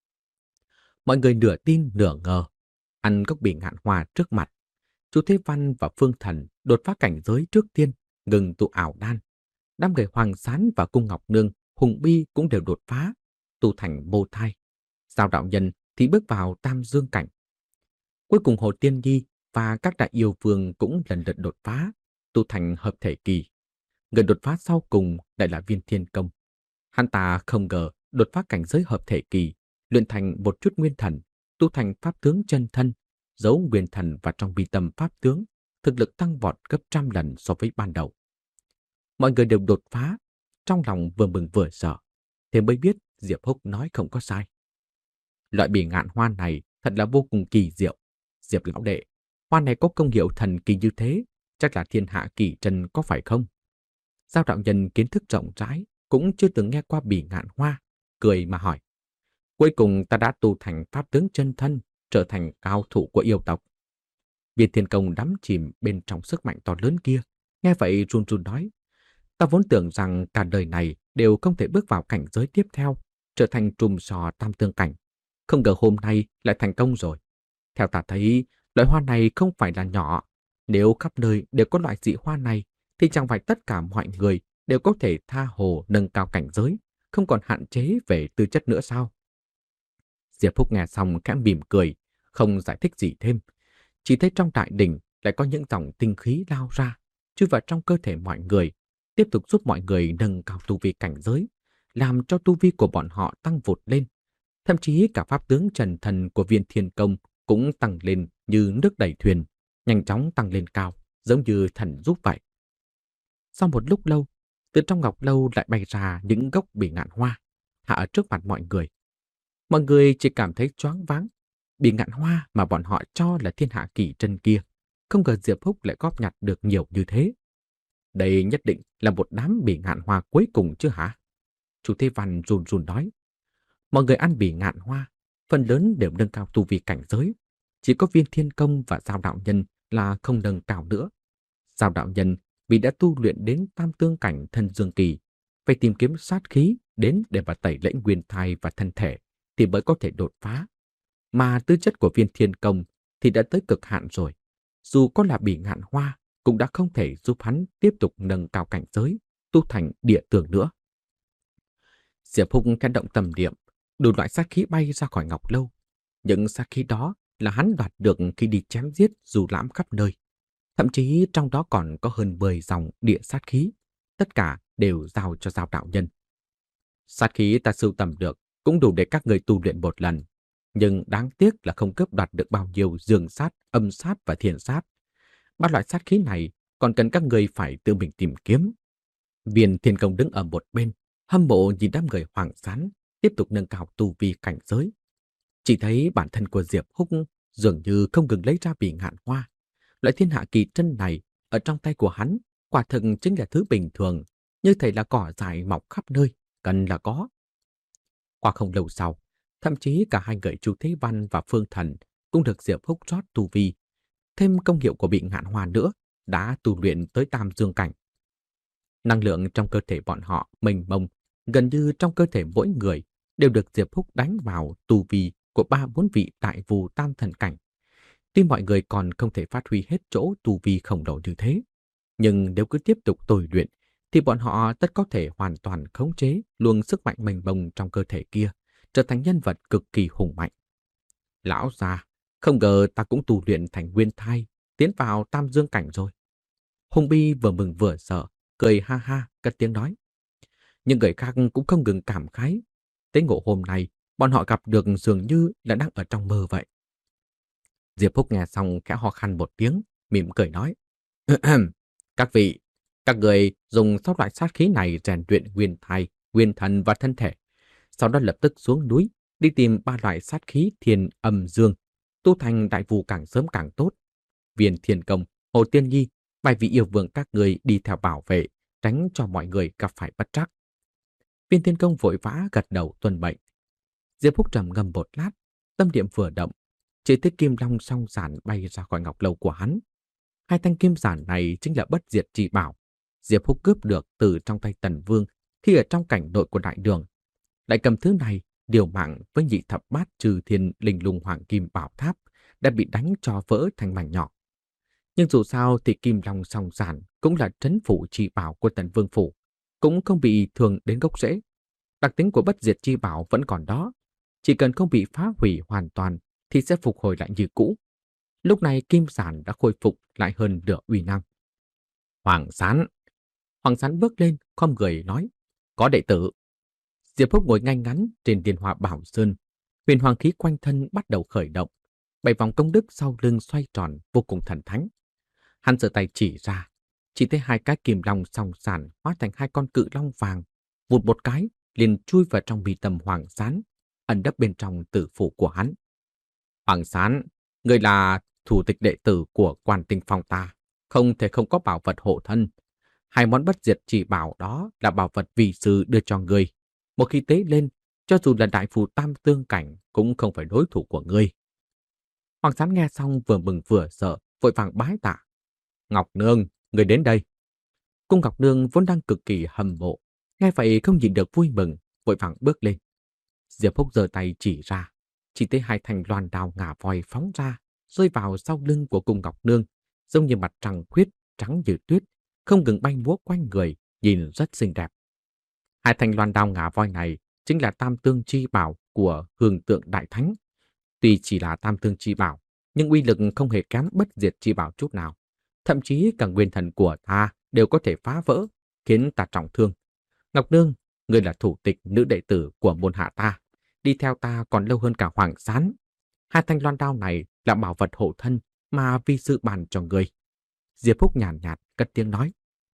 S1: Mọi người nửa tin nửa ngờ. Ăn gốc bỉ ngạn hoa trước mặt, Chu Thế Văn và Phương Thần đột phá cảnh giới trước tiên, ngừng tụ ảo đan. Đám người Hoàng Sán và Cung Ngọc Nương, Hùng Bi cũng đều đột phá, tu thành mô thai. Giao Đạo Nhân thì bước vào tam dương cảnh. Cuối cùng Hồ Tiên Nhi và các đại yêu vương cũng lần lượt đột phá, tu thành hợp thể kỳ. Người đột phá sau cùng lại là Viên Thiên Công. Hắn ta không ngờ đột phá cảnh giới hợp thể kỳ, luyện thành một chút nguyên thần, tu thành pháp tướng chân thân, giấu nguyên thần vào trong bi tâm pháp tướng, thực lực tăng vọt gấp trăm lần so với ban đầu. Mọi người đều đột phá, trong lòng vừa mừng vừa sợ, thế mới biết Diệp Húc nói không có sai. Loại bỉ ngạn hoa này thật là vô cùng kỳ diệu. Diệp lão đệ, hoa này có công hiệu thần kỳ như thế, chắc là thiên hạ kỳ trân có phải không? Giao đạo nhân kiến thức rộng rãi, cũng chưa từng nghe qua bỉ ngạn hoa, cười mà hỏi. Cuối cùng ta đã tu thành pháp tướng chân thân, trở thành cao thủ của yêu tộc. Viên Thiên Công đắm chìm bên trong sức mạnh to lớn kia, nghe vậy run run nói. Ta vốn tưởng rằng cả đời này đều không thể bước vào cảnh giới tiếp theo, trở thành trùm sò tam tương cảnh. Không ngờ hôm nay lại thành công rồi. Theo ta thấy, loại hoa này không phải là nhỏ. Nếu khắp nơi đều có loại dị hoa này, thì chẳng phải tất cả mọi người đều có thể tha hồ nâng cao cảnh giới, không còn hạn chế về tư chất nữa sao? Diệp Phúc nghe xong khẽ mỉm cười, không giải thích gì thêm. Chỉ thấy trong đại đình lại có những dòng tinh khí lao ra, chui vào trong cơ thể mọi người, tiếp tục giúp mọi người nâng cao tu vi cảnh giới, làm cho tu vi của bọn họ tăng vụt lên. Thậm chí cả pháp tướng trần thần của viên thiên công cũng tăng lên như nước đầy thuyền, nhanh chóng tăng lên cao, giống như thần giúp vậy. Sau một lúc lâu, từ trong ngọc lâu lại bay ra những gốc bỉ ngạn hoa, hạ ở trước mặt mọi người. Mọi người chỉ cảm thấy choáng váng. Bỉ ngạn hoa mà bọn họ cho là thiên hạ kỳ trân kia, không ngờ Diệp Húc lại góp nhặt được nhiều như thế. Đây nhất định là một đám bỉ ngạn hoa cuối cùng chứ hả? Chú Thế Văn run run nói. Mọi người ăn bỉ ngạn hoa, phần lớn đều nâng cao tu vi cảnh giới. Chỉ có viên thiên công và giao đạo nhân là không nâng cao nữa. Giao đạo nhân vì đã tu luyện đến tam tương cảnh thân dương kỳ, phải tìm kiếm sát khí đến để mà tẩy lễ nguyên thai và thân thể thì mới có thể đột phá. Mà tư chất của viên thiên công thì đã tới cực hạn rồi. Dù có là bỉ ngạn hoa, cũng đã không thể giúp hắn tiếp tục nâng cao cảnh giới, tu thành địa tường nữa. Diệp Húc khẽ động tâm niệm, đủ loại sát khí bay ra khỏi ngọc lâu. Những sát khí đó là hắn đoạt được khi đi chém giết dù lãm khắp nơi. Thậm chí trong đó còn có hơn mười dòng địa sát khí, tất cả đều giao cho giao đạo nhân. Sát khí ta sưu tầm được cũng đủ để các người tu luyện một lần, nhưng đáng tiếc là không cướp đoạt được bao nhiêu dương sát, âm sát và thiền sát. Ba loại sát khí này còn cần các người phải tự mình tìm kiếm. Viên Thiên Công đứng ở một bên, hâm mộ nhìn đám người Hoàng Sán tiếp tục nâng cao tu vi cảnh giới. Chỉ thấy bản thân của Diệp Húc dường như không ngừng lấy ra bỉ ngạn hoa. Loại thiên hạ kỳ trân này ở trong tay của hắn quả thực chính là thứ bình thường, như thể là cỏ dại mọc khắp nơi, cần là có. Qua không lâu sau, thậm chí cả hai người Chu Thế Văn và Phương Thần cũng được Diệp Húc rót tu vi. Thêm công hiệu của bỉ ngạn hoa nữa, đã tu luyện tới tam dương cảnh. Năng lượng trong cơ thể bọn họ mênh mông, gần như trong cơ thể mỗi người đều được Diệp Húc đánh vào tu vi của ba bốn vị đại vù tam thần cảnh. Tuy mọi người còn không thể phát huy hết chỗ tu vi khổng lồ như thế, nhưng nếu cứ tiếp tục tồi luyện, thì bọn họ tất có thể hoàn toàn khống chế luồng sức mạnh mênh mông trong cơ thể kia, trở thành nhân vật cực kỳ hùng mạnh. Lão già, không ngờ ta cũng tu luyện thành nguyên thai, tiến vào tam dương cảnh rồi. Hùng Bi vừa mừng vừa sợ, cười ha ha, cất tiếng nói. Nhưng người khác cũng không ngừng cảm khái. Tới ngộ hôm nay, bọn họ gặp được dường như là đang ở trong mơ vậy. Diệp Húc nghe xong khẽ ho khan một tiếng, mỉm cười nói. Các vị, các người dùng sáu loại sát khí này rèn luyện nguyên thai, nguyên thần và thân thể. Sau đó lập tức xuống núi, đi tìm ba loại sát khí thiên âm dương, tu thành đại vù càng sớm càng tốt. Viên Thiên Công, Hồ Tiên Nhi, bài vị yêu vương các người đi theo bảo vệ, tránh cho mọi người gặp phải bất trắc. Viên Thiên Công vội vã gật đầu tuân mệnh. Diệp Húc trầm ngâm một lát, tâm niệm vừa động, chỉ thấy kim long song giản bay ra khỏi ngọc lâu của hắn. Hai thanh kim giản này chính là bất diệt chi bảo. Diệp Húc cướp được từ trong tay Tần Vương khi ở trong cảnh nội của đại đường. Lại cầm thứ này điều mạng với nhị thập bát trừ thiên linh lung hoàng kim bảo tháp đã bị đánh cho vỡ thành mảnh nhỏ. Nhưng dù sao thì kim long song giản cũng là trấn phủ chi bảo của Tần Vương phủ, cũng không bị thương đến gốc rễ. Đặc tính của bất diệt chi bảo vẫn còn đó, chỉ cần không bị phá hủy hoàn toàn thì sẽ phục hồi lại như cũ. Lúc này kim giản đã khôi phục lại hơn nửa uy năng. Hoàng Sán. Hoàng Sán bước lên, khom người nói. Có đệ tử. Diệp Húc ngồi ngay ngắn trên điền hòa bảo sơn. Huyền hoàng khí quanh thân bắt đầu khởi động. Bảy vòng công đức sau lưng xoay tròn vô cùng thần thánh. Hắn giơ tay chỉ ra. Chỉ thấy hai cái kim long song sàn hóa thành hai con cự long vàng. Vụt một cái, liền chui vào trong mi tâm Hoàng Sán, ẩn nấp bên trong tử phủ của hắn. Hoàng Sán, người là thủ tịch đệ tử của Quan Tinh Phong ta, không thể không có bảo vật hộ thân. Hai món bất diệt chỉ bảo đó là bảo vật vị sư đưa cho người. Một khi tế lên, cho dù là đại phù tam tương cảnh cũng không phải đối thủ của ngươi. Hoàng Sán nghe xong vừa mừng vừa sợ, vội vàng bái tạ. Ngọc Nương, người đến đây. Cung Ngọc Nương vốn đang cực kỳ hâm mộ, nghe vậy không nhìn được vui mừng, vội vàng bước lên. Diệp Húc giơ tay chỉ ra, chỉ thấy hai thanh loan đao ngà voi phóng ra, rơi vào sau lưng của cung Ngọc Nương, giống như mặt trăng khuyết trắng như tuyết, không ngừng bay múa quanh người, nhìn rất xinh đẹp. Hai thanh loan đao ngà voi này chính là tam tương chi bảo của Hương Tượng Đại Thánh. Tuy chỉ là tam tương chi bảo, nhưng uy lực không hề kém bất diệt chi bảo chút nào. Thậm chí cả nguyên thần của ta đều có thể phá vỡ, khiến ta trọng thương. Ngọc Nương, ngươi là thủ tịch nữ đệ tử của môn hạ ta, đi theo ta còn lâu hơn cả Hoàng Sán. Hai thanh loan đao này là bảo vật hộ thân mà vi sư bàn cho ngươi. Diệp Húc nhàn nhạt, nhạt cất tiếng nói.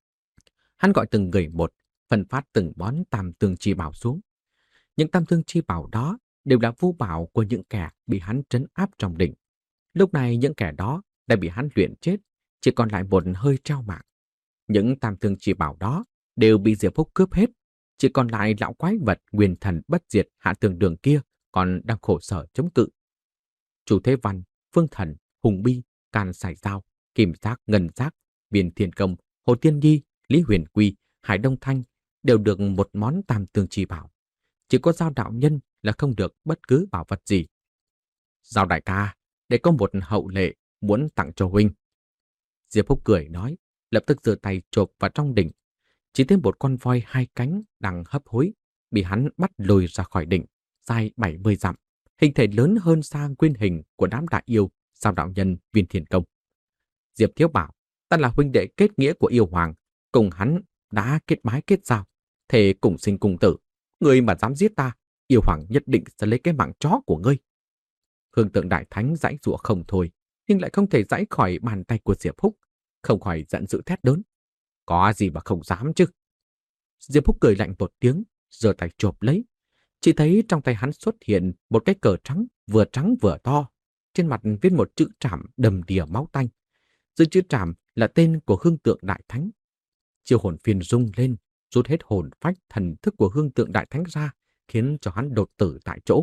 S1: Hắn gọi từng người một, phân phát từng món tam tương chi bảo xuống. Những tam tương chi bảo đó đều là vu bảo của những kẻ bị hắn trấn áp trong đỉnh. Lúc này những kẻ đó đã bị hắn luyện chết, chỉ còn lại một hơi treo mạng. Những tam tương chi bảo đó đều bị Diệp Húc cướp hết, chỉ còn lại lão quái vật nguyên thần bất diệt Hạ Tường Đường kia còn đang khổ sở chống cự. Chủ Thế Văn, Phương Thần, Hùng Bi, Can Sải Dao, Kim Giác, Ngân Giác, Viên Thiên Công, Hồ Tiên Nhi, Lý Huyền Quy, Hải Đông Thanh đều được một món tam tương chi bảo. Chỉ có Giao đạo nhân là không được bất cứ bảo vật gì. Giao đại ca, để có một hậu lệ muốn tặng cho huynh. Diệp Húc cười nói, lập tức giơ tay chộp vào trong đỉnh. Chỉ thấy một con voi hai cánh đang hấp hối, bị hắn bắt lùi ra khỏi đỉnh, dài bảy mươi dặm, hình thể lớn hơn xa nguyên hình của đám đại yêu Giao đạo nhân, Viên Thiên Công. Diệp Thiếu bảo, ta là huynh đệ kết nghĩa của yêu hoàng, cùng hắn đã kết bái kết giao, thề cùng sinh cùng tử. Ngươi mà dám giết ta, yêu hoàng nhất định sẽ lấy cái mạng chó của ngươi. Hương Tượng Đại Thánh giãy giụa không thôi, nhưng lại không thể giãy khỏi bàn tay của Diệp Húc, không khỏi giận dữ thét lớn. Có gì mà không dám chứ? Diệp Húc cười lạnh một tiếng, giơ tay chộp lấy. Chỉ thấy trong tay hắn xuất hiện một cái cờ trắng, vừa trắng vừa to. Trên mặt viết một chữ trảm đầm đìa máu tanh. Dưới chữ trảm là tên của Hương Tượng Đại Thánh. Chiêu hồn phiên rung lên, rút hết hồn phách thần thức của Hương Tượng Đại Thánh ra, khiến cho hắn đột tử tại chỗ.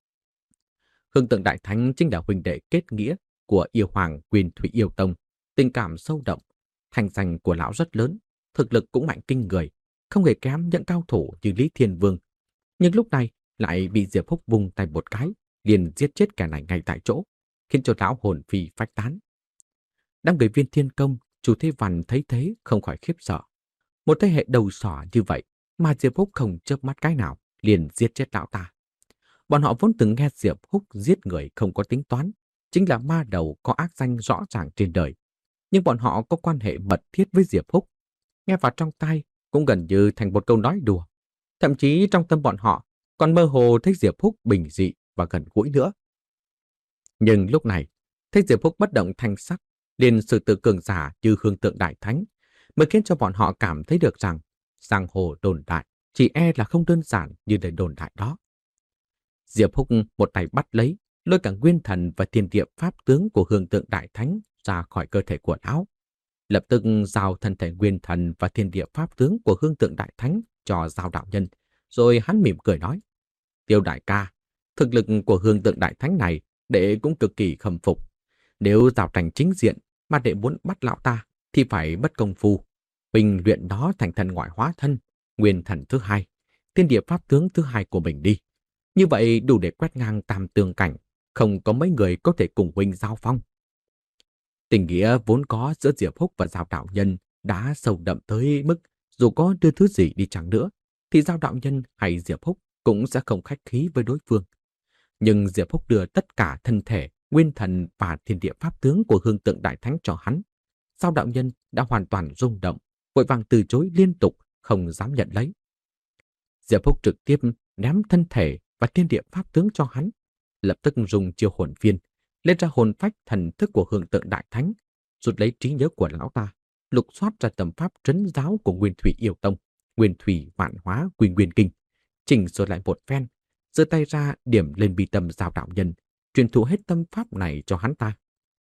S1: Hương Tượng Đại Thánh chính là huynh đệ kết nghĩa của yêu hoàng Quyền Thủy Yêu Tông, tình cảm sâu đậm, thành danh của lão rất lớn, thực lực cũng mạnh kinh người, không hề kém những cao thủ như Lý Thiên Vương. Nhưng lúc này lại bị Diệp Húc vung tay một cái, liền giết chết kẻ này ngay tại chỗ, khiến cho lão hồn phi phách tán. Đám người Viên Thiên Công, Chủ Thế Văn thấy thế không khỏi khiếp sợ. Một thế hệ đầu sỏ như vậy mà Diệp Húc không chớp mắt cái nào liền giết chết lão ta. Bọn họ vốn từng nghe Diệp Húc giết người không có tính toán, chính là ma đầu có ác danh rõ ràng trên đời. Nhưng bọn họ có quan hệ mật thiết với Diệp Húc, nghe vào trong tai cũng gần như thành một câu nói đùa. Thậm chí trong tâm bọn họ còn mơ hồ thấy Diệp Húc bình dị và gần gũi nữa. Nhưng lúc này, thấy Diệp Húc bất động thanh sắc, liền sự tự cường giả như Hương Tượng Đại Thánh, mới khiến cho bọn họ cảm thấy được rằng giang hồ đồn đại chỉ e là không đơn giản như lời đồn đại đó. Diệp Húc một tay bắt lấy, lôi cả nguyên thần và thiên địa pháp tướng của Hương Tượng Đại Thánh ra khỏi cơ thể của lão. Lập tức giao thân thể nguyên thần và thiên địa pháp tướng của Hương Tượng Đại Thánh cho Giao đạo nhân, rồi hắn mỉm cười nói: Tiêu đại ca, thực lực của Hương Tượng Đại Thánh này đệ cũng cực kỳ khâm phục. Nếu giao tranh chính diện mà đệ muốn bắt lão ta thì phải mất công phu. Huynh luyện đó thành thần ngoại hóa thân, nguyên thần thứ hai, thiên địa pháp tướng thứ hai của mình đi. Như vậy đủ để quét ngang tam tương cảnh, không có mấy người có thể cùng huynh giao phong. Tình nghĩa vốn có giữa Diệp Húc và Giao đạo nhân đã sâu đậm tới mức dù có đưa thứ gì đi chăng nữa, thì Giao đạo nhân hay Diệp Húc cũng sẽ không khách khí với đối phương. Nhưng Diệp Húc đưa tất cả thân thể, nguyên thần và thiên địa pháp tướng của Hương Tượng Đại Thánh cho hắn. Giao đạo nhân đã hoàn toàn rung động, vội vàng từ chối liên tục, không dám nhận lấy. Diệp Húc trực tiếp ném thân thể và thiên địa pháp tướng cho hắn, lập tức dùng chiêu hồn phiên, lên ra hồn phách thần thức của Hương Tượng Đại Thánh, rút lấy trí nhớ của lão ta, lục soát ra tầm pháp trấn giáo của Nguyên Thủy Yêu Tông, Nguyên Thủy Vạn Hóa Quy Nguyên Kinh, chỉnh sửa lại một phen, giơ tay ra điểm lên bi tâm Giao đạo nhân, truyền thụ hết tâm pháp này cho hắn ta.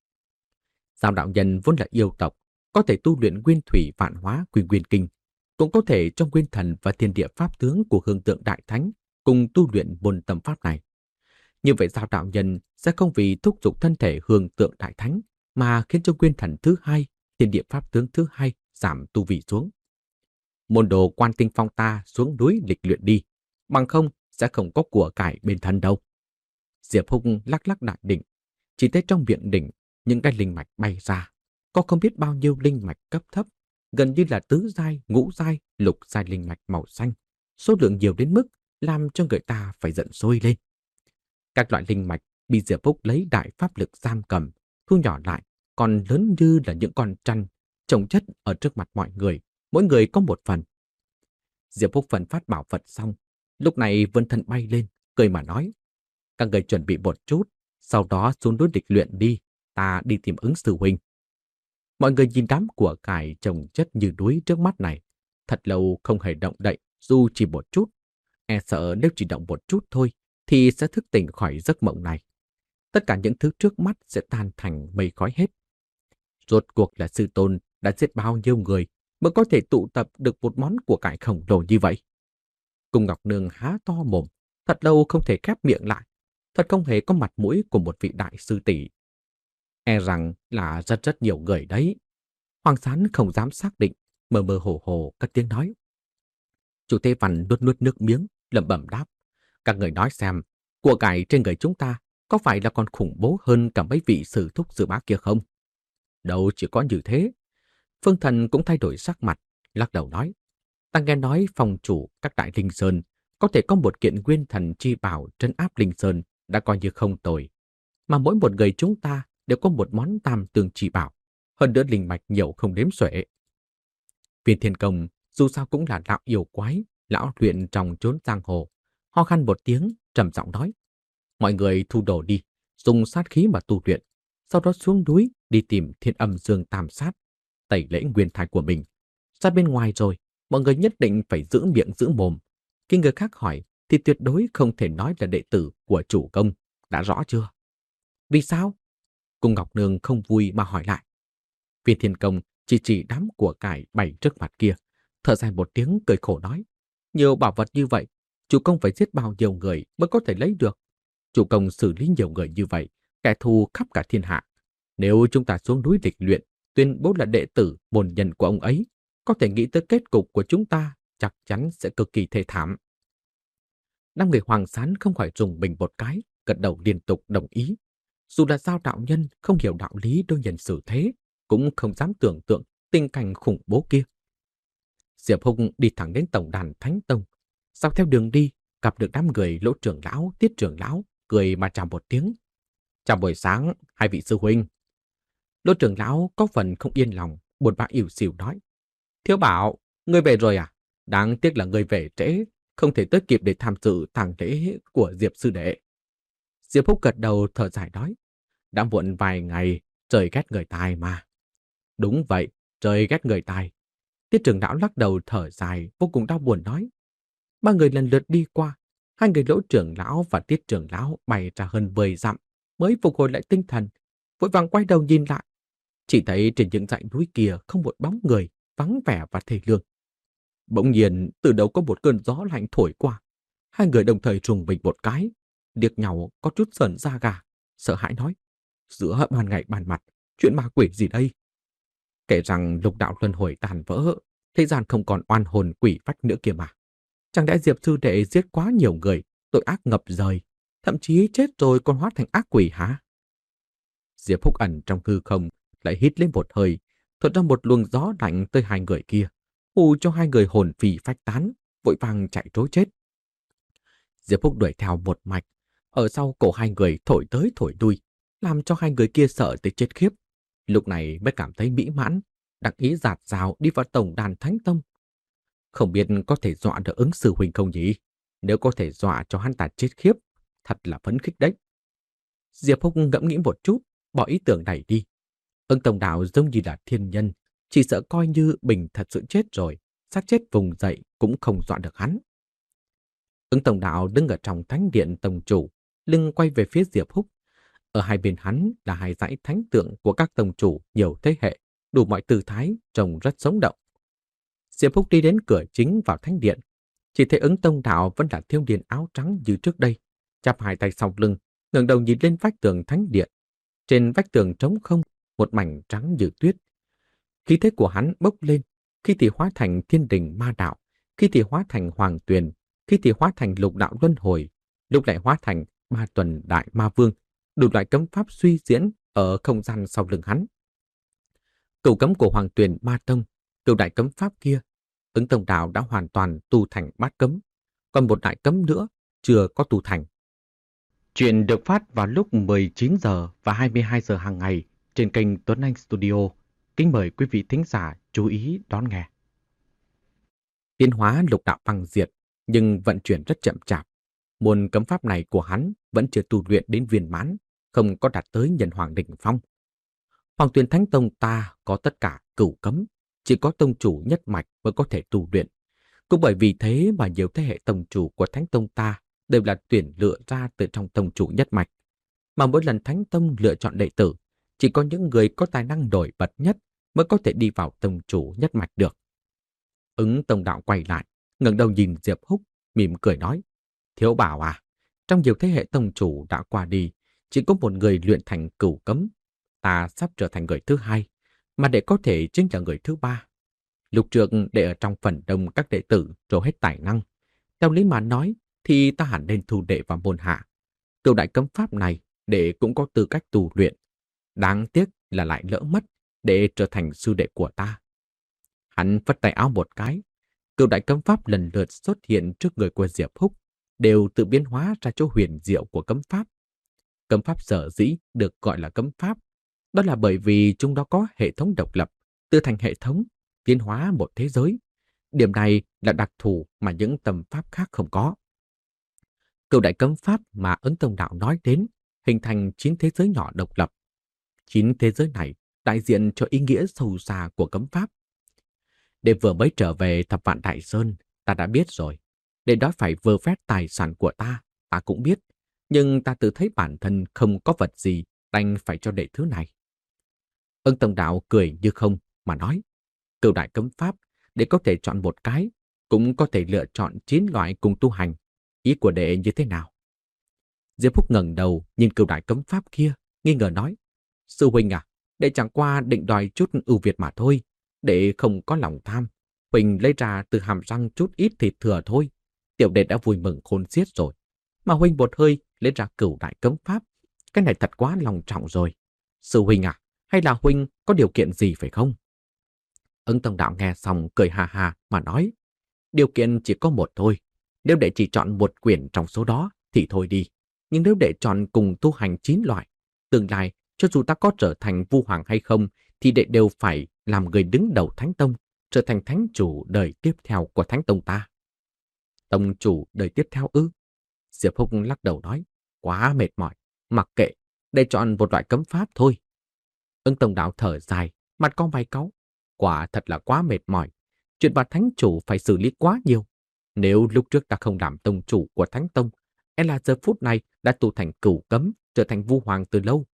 S1: Giao đạo nhân vốn là yêu tộc, có thể tu luyện Nguyên Thủy Vạn Hóa Quy Nguyên Kinh, cũng có thể trong nguyên thần và thiên địa pháp tướng của Hương Tượng Đại Thánh cùng tu luyện môn tâm pháp này. Như vậy Giao đạo nhân sẽ không vì thúc giục thân thể Hương Tượng Đại Thánh mà khiến cho nguyên thần thứ hai, thiên địa pháp tướng thứ hai giảm tu vị xuống. Môn đồ Quan Tinh Phong ta xuống núi lịch luyện đi, bằng không sẽ không có của cải bên thân đâu. Diệp Húc lắc lắc đại định, chỉ thấy trong miệng đỉnh những cái linh mạch bay ra. Có không biết bao nhiêu linh mạch cấp thấp, gần như là tứ giai, ngũ giai, lục giai linh mạch màu xanh. Số lượng nhiều đến mức làm cho người ta phải giận sôi lên. Các loại linh mạch bị Diệp Phúc lấy đại pháp lực giam cầm, thu nhỏ lại, còn lớn như là những con trăn, chồng chất ở trước mặt mọi người, mỗi người có một phần. Diệp Phúc phân phát bảo vật xong, lúc này vươn thân bay lên, cười mà nói: các người chuẩn bị một chút, sau đó xuống núi địch luyện đi, ta đi tìm ứng sư huynh. Mọi người nhìn đám của cải chồng chất như núi trước mắt này, thật lâu không hề động đậy, dù chỉ một chút. E sợ nếu chỉ động một chút thôi, thì sẽ thức tỉnh khỏi giấc mộng này. Tất cả những thứ trước mắt sẽ tan thành mây khói hết. Rốt cuộc là sư tôn đã giết bao nhiêu người mới có thể tụ tập được một món của cải khổng lồ như vậy. Cung Ngọc Nương há to mồm, thật lâu không thể khép miệng lại. Thật không hề có mặt mũi của một vị đại sư tỷ. E rằng là rất rất nhiều người đấy. Hoàng Sán không dám xác định, mơ mơ hồ hồ cất tiếng nói. Chủ Tê Văn nuốt nuốt nước miếng, lẩm bẩm đáp: các người nói xem, của cải trên người chúng ta có phải là còn khủng bố hơn cả mấy vị sử thúc sư bá kia không? Đâu chỉ có như thế. Phương Thần cũng thay đổi sắc mặt, lắc đầu nói: ta nghe nói phòng chủ các đại linh sơn có thể có một kiện nguyên thần chi bảo trấn áp linh sơn đã coi như không tồi, mà mỗi một người chúng ta đều có một món tam tương chi bảo, hơn nữa linh mạch nhiều không đếm xuể. Viên Thiên Công dù sao cũng là lão yêu quái, lão luyện trong chốn giang hồ, ho khan một tiếng, trầm giọng nói: mọi người thu đồ đi, dùng sát khí mà tu luyện, sau đó xuống núi đi tìm Thiên Âm Dương Tam Sát, tẩy lễ nguyên thai của mình. Ra bên ngoài rồi, mọi người nhất định phải giữ miệng giữ mồm. Khi người khác hỏi thì tuyệt đối không thể nói là đệ tử của chủ công, đã rõ chưa? Vì sao? Cung Ngọc Nương không vui mà hỏi lại. Viên Thiên Công chỉ chỉ đám của cải bày trước mặt kia, thở dài một tiếng cười khổ nói: nhiều bảo vật như vậy, chủ công phải giết bao nhiêu người mới có thể lấy được. Chủ công xử lý nhiều người như vậy, kẻ thù khắp cả thiên hạ. Nếu chúng ta xuống núi địch luyện, tuyên bố là đệ tử môn nhân của ông ấy, có thể nghĩ tới kết cục của chúng ta chắc chắn sẽ cực kỳ thê thảm. Năm người Hoàng Sán không khỏi rùng mình một cái, gật đầu liên tục đồng ý. Dù là Giao đạo nhân không hiểu đạo lý đối nhân xử thế, cũng không dám tưởng tượng tình cảnh khủng bố kia. Diệp Hùng đi thẳng đến tổng đàn Thánh Tông. Sau theo đường đi, gặp được đám người Lỗ trưởng lão, Tiết trưởng lão, cười mà chào một tiếng. Chào buổi sáng, hai vị sư huynh. Lỗ trưởng lão có phần không yên lòng, buồn bã ỉu xìu nói: Thiếu Bảo, ngươi về rồi à? Đáng tiếc là ngươi về trễ, không thể tới kịp để tham dự tang lễ của Diệp sư đệ. Diệp Húc gật đầu thở dài nói: đã muộn vài ngày, trời ghét người tài mà. Đúng vậy, trời ghét người tài. Tiết trưởng lão lắc đầu thở dài, vô cùng đau buồn nói. Ba người lần lượt đi qua, hai người Lỗ trưởng lão và Tiết trưởng lão bay ra hơn mười dặm, mới phục hồi lại tinh thần, vội vàng quay đầu nhìn lại. Chỉ thấy trên những dãy núi kia không một bóng người, vắng vẻ và thê lương. Bỗng nhiên, từ đâu có một cơn gió lạnh thổi qua. Hai người đồng thời trùng mình một cái, liếc nhau có chút sờn da gà, sợ hãi nói: giữa ban ngày ban mặt, chuyện ma quỷ gì đây? Kể rằng lục đạo luân hồi tàn vỡ, thế gian không còn oan hồn quỷ phách nữa kia mà. Chẳng lẽ Diệp sư đệ giết quá nhiều người, tội ác ngập trời, thậm chí chết rồi còn hóa thành ác quỷ hả? Diệp Phúc ẩn trong hư không, lại hít lên một hơi, thuật ra một luồng gió lạnh tới hai người kia, hù cho hai người hồn phì phách tán, vội vàng chạy trối chết. Diệp Phúc đuổi theo một mạch, ở sau cổ hai người thổi tới thổi lui, làm cho hai người kia sợ tới chết khiếp. Lúc này mới cảm thấy mỹ mãn, đắc ý dạt dào đi vào tổng đàn Thánh Tông. Không biết có thể dọa được ứng sư huynh không nhỉ? Nếu có thể dọa cho hắn ta chết khiếp, thật là phấn khích đấy. Diệp Phúc ngẫm nghĩ một chút, bỏ ý tưởng này đi. Ứng tổng đạo giống như là thiên nhân, chỉ sợ coi như Bình thật sự chết rồi, xác chết vùng dậy cũng không dọa được hắn. Ứng tổng đạo đứng ở trong thánh điện tông chủ, lưng quay về phía Diệp Phúc. Ở hai bên hắn là hai dãy thánh tượng của các tông chủ nhiều thế hệ, đủ mọi tư thái, trông rất sống động. Diệp Phúc đi đến cửa chính vào thánh điện, chỉ thấy Ứng tông đạo vẫn là thiếu niên áo trắng như trước đây, chắp hai tay sau lưng, ngẩng đầu nhìn lên vách tường thánh điện. Trên vách tường trống không, một mảnh trắng như tuyết. Khí thế của hắn bốc lên, khi thì hóa thành thiên đình ma đạo, khi thì hóa thành hoàng tuyền, khi thì hóa thành lục đạo luân hồi, lúc lại hóa thành ba tuần đại ma vương, đủ loại cấm pháp suy diễn ở không gian sau lưng hắn. Cửu cấm của Hoàng Tuyền Ma Tông, cửu đại cấm pháp kia, Ứng Tông Đạo đã hoàn toàn tu thành bát cấm, còn một đại cấm nữa chưa có tu thành. Chuyện được phát vào lúc mười chín giờ và hai mươi hai giờ hàng ngày trên kênh Tuấn Anh Studio. Kính mời quý vị thính giả chú ý đón nghe. Tiến hóa lục đạo băng diệt, nhưng vận chuyển rất chậm chạp. Môn cấm pháp này của hắn vẫn chưa tu luyện đến viên mãn, không có đạt tới nhân hoàng đỉnh phong. Hoàng Tuyền Thánh Tông ta có tất cả cửu cấm, chỉ có tông chủ nhất mạch mới có thể tu luyện. Cũng bởi vì thế mà nhiều thế hệ tông chủ của Thánh Tông ta đều là tuyển lựa ra từ trong tông chủ nhất mạch. Mà mỗi lần Thánh Tông lựa chọn đệ tử, chỉ có những người có tài năng nổi bật nhất mới có thể đi vào tông chủ nhất mạch được. Ứng Tông Đạo quay lại, ngẩng đầu nhìn Diệp Húc, mỉm cười nói: Thiếu Bảo à, trong nhiều thế hệ tông chủ đã qua đi, chỉ có một người luyện thành cửu cấm. Ta sắp trở thành người thứ hai, mà để có thể chính là người thứ ba. Lúc trước để ở trong phần đông các đệ tử rồi hết tài năng. Theo lý mà nói thì ta hẳn nên thu đệ vào môn hạ. Cửu đại cấm pháp này để cũng có tư cách tu luyện. Đáng tiếc là lại lỡ mất để trở thành sư đệ của ta. Hắn phất tay áo một cái. Cửu đại cấm pháp lần lượt xuất hiện trước người của Diệp Húc, đều tự biến hóa ra chỗ huyền diệu của cấm pháp. Cấm pháp sở dĩ được gọi là cấm pháp, đó là bởi vì chúng đó có hệ thống độc lập, tự thành hệ thống, tiến hóa một thế giới. Điểm này là đặc thù mà những tầm pháp khác không có. Cửu đại cấm pháp mà Ứng Tông Đạo nói đến hình thành chín thế giới nhỏ độc lập. Chín thế giới này đại diện cho ý nghĩa sâu xa của cấm pháp. Để vừa mới trở về Thập Vạn Đại Sơn, ta đã biết rồi. Để đó phải vơ vét tài sản của ta, ta cũng biết. Nhưng ta tự thấy bản thân không có vật gì, đành phải cho đệ thứ này. Ứng Tông Đạo cười như không mà nói: Cửu đại cấm pháp, để có thể chọn một cái, cũng có thể lựa chọn chín loại cùng tu hành. Ý của đệ như thế nào? Diệp Húc ngẩng đầu nhìn cửu đại cấm pháp kia, nghi ngờ nói: Sư huynh à, đệ chẳng qua định đòi chút ưu việt mà thôi. Đệ không có lòng tham, huynh lấy ra từ hàm răng chút ít thịt thừa thôi. Tiểu đệ đã vui mừng khôn xiết rồi. Mà huynh một hơi lấy ra cửu đại cấm pháp, cái này thật quá lòng trọng rồi. Sư huynh à, hay là huynh có điều kiện gì phải không? Ứng Tông Đạo nghe xong cười ha ha mà nói: Điều kiện chỉ có một thôi. Nếu đệ chỉ chọn một quyển trong số đó thì thôi đi. Nhưng nếu đệ chọn cùng tu hành chín loại, tương lai cho dù ta có trở thành vu hoàng hay không thì đệ đều phải làm người đứng đầu Thánh Tông, trở thành thánh chủ đời tiếp theo của Thánh Tông ta. Tông chủ đời tiếp theo ư? Diệp Húc lắc đầu nói: Quá mệt mỏi, mặc kệ, để chọn một loại cấm pháp thôi. Ứng Tông Đạo thở dài, mặt cong vài cáu: Quả thật là quá mệt mỏi, chuyện bà thánh chủ phải xử lý quá nhiều. Nếu lúc trước ta không làm tông chủ của Thánh Tông, e là giờ phút này đã tu thành cửu cấm, trở thành vu hoàng từ lâu.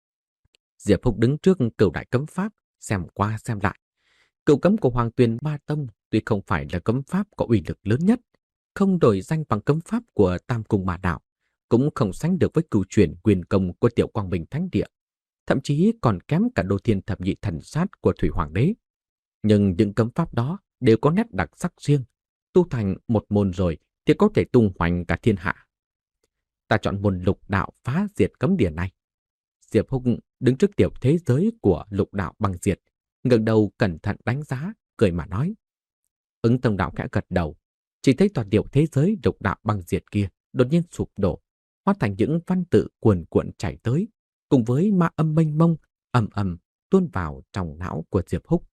S1: Diệp Húc đứng trước cửu đại cấm pháp, xem qua xem lại. Cửu cấm của Hoàng Tuyền Ma Tông tuy không phải là cấm pháp có uy lực lớn nhất, không đổi danh bằng cấm pháp của Tam Cung Ma Đạo, cũng không sánh được với cửu truyền quyền công của Tiểu Quang Minh Thánh Địa, thậm chí còn kém cả Đô Thiên Thập Nhị Thần Sát của Thủy Hoàng Đế. Nhưng những cấm pháp đó đều có nét đặc sắc riêng, tu thành một môn rồi thì có thể tung hoành cả thiên hạ. Ta chọn môn lục đạo phá diệt cấm địa này. Diệp Húc đứng trước tiểu thế giới của lục đạo băng diệt, ngẩng đầu cẩn thận đánh giá, cười mà nói. Ứng Tông Đạo khẽ gật đầu, chỉ thấy toàn tiểu thế giới lục đạo băng diệt kia đột nhiên sụp đổ, hóa thành những văn tự cuồn cuộn chảy tới, cùng với ma âm mênh mông ầm ầm tuôn vào trong não của Diệp Húc.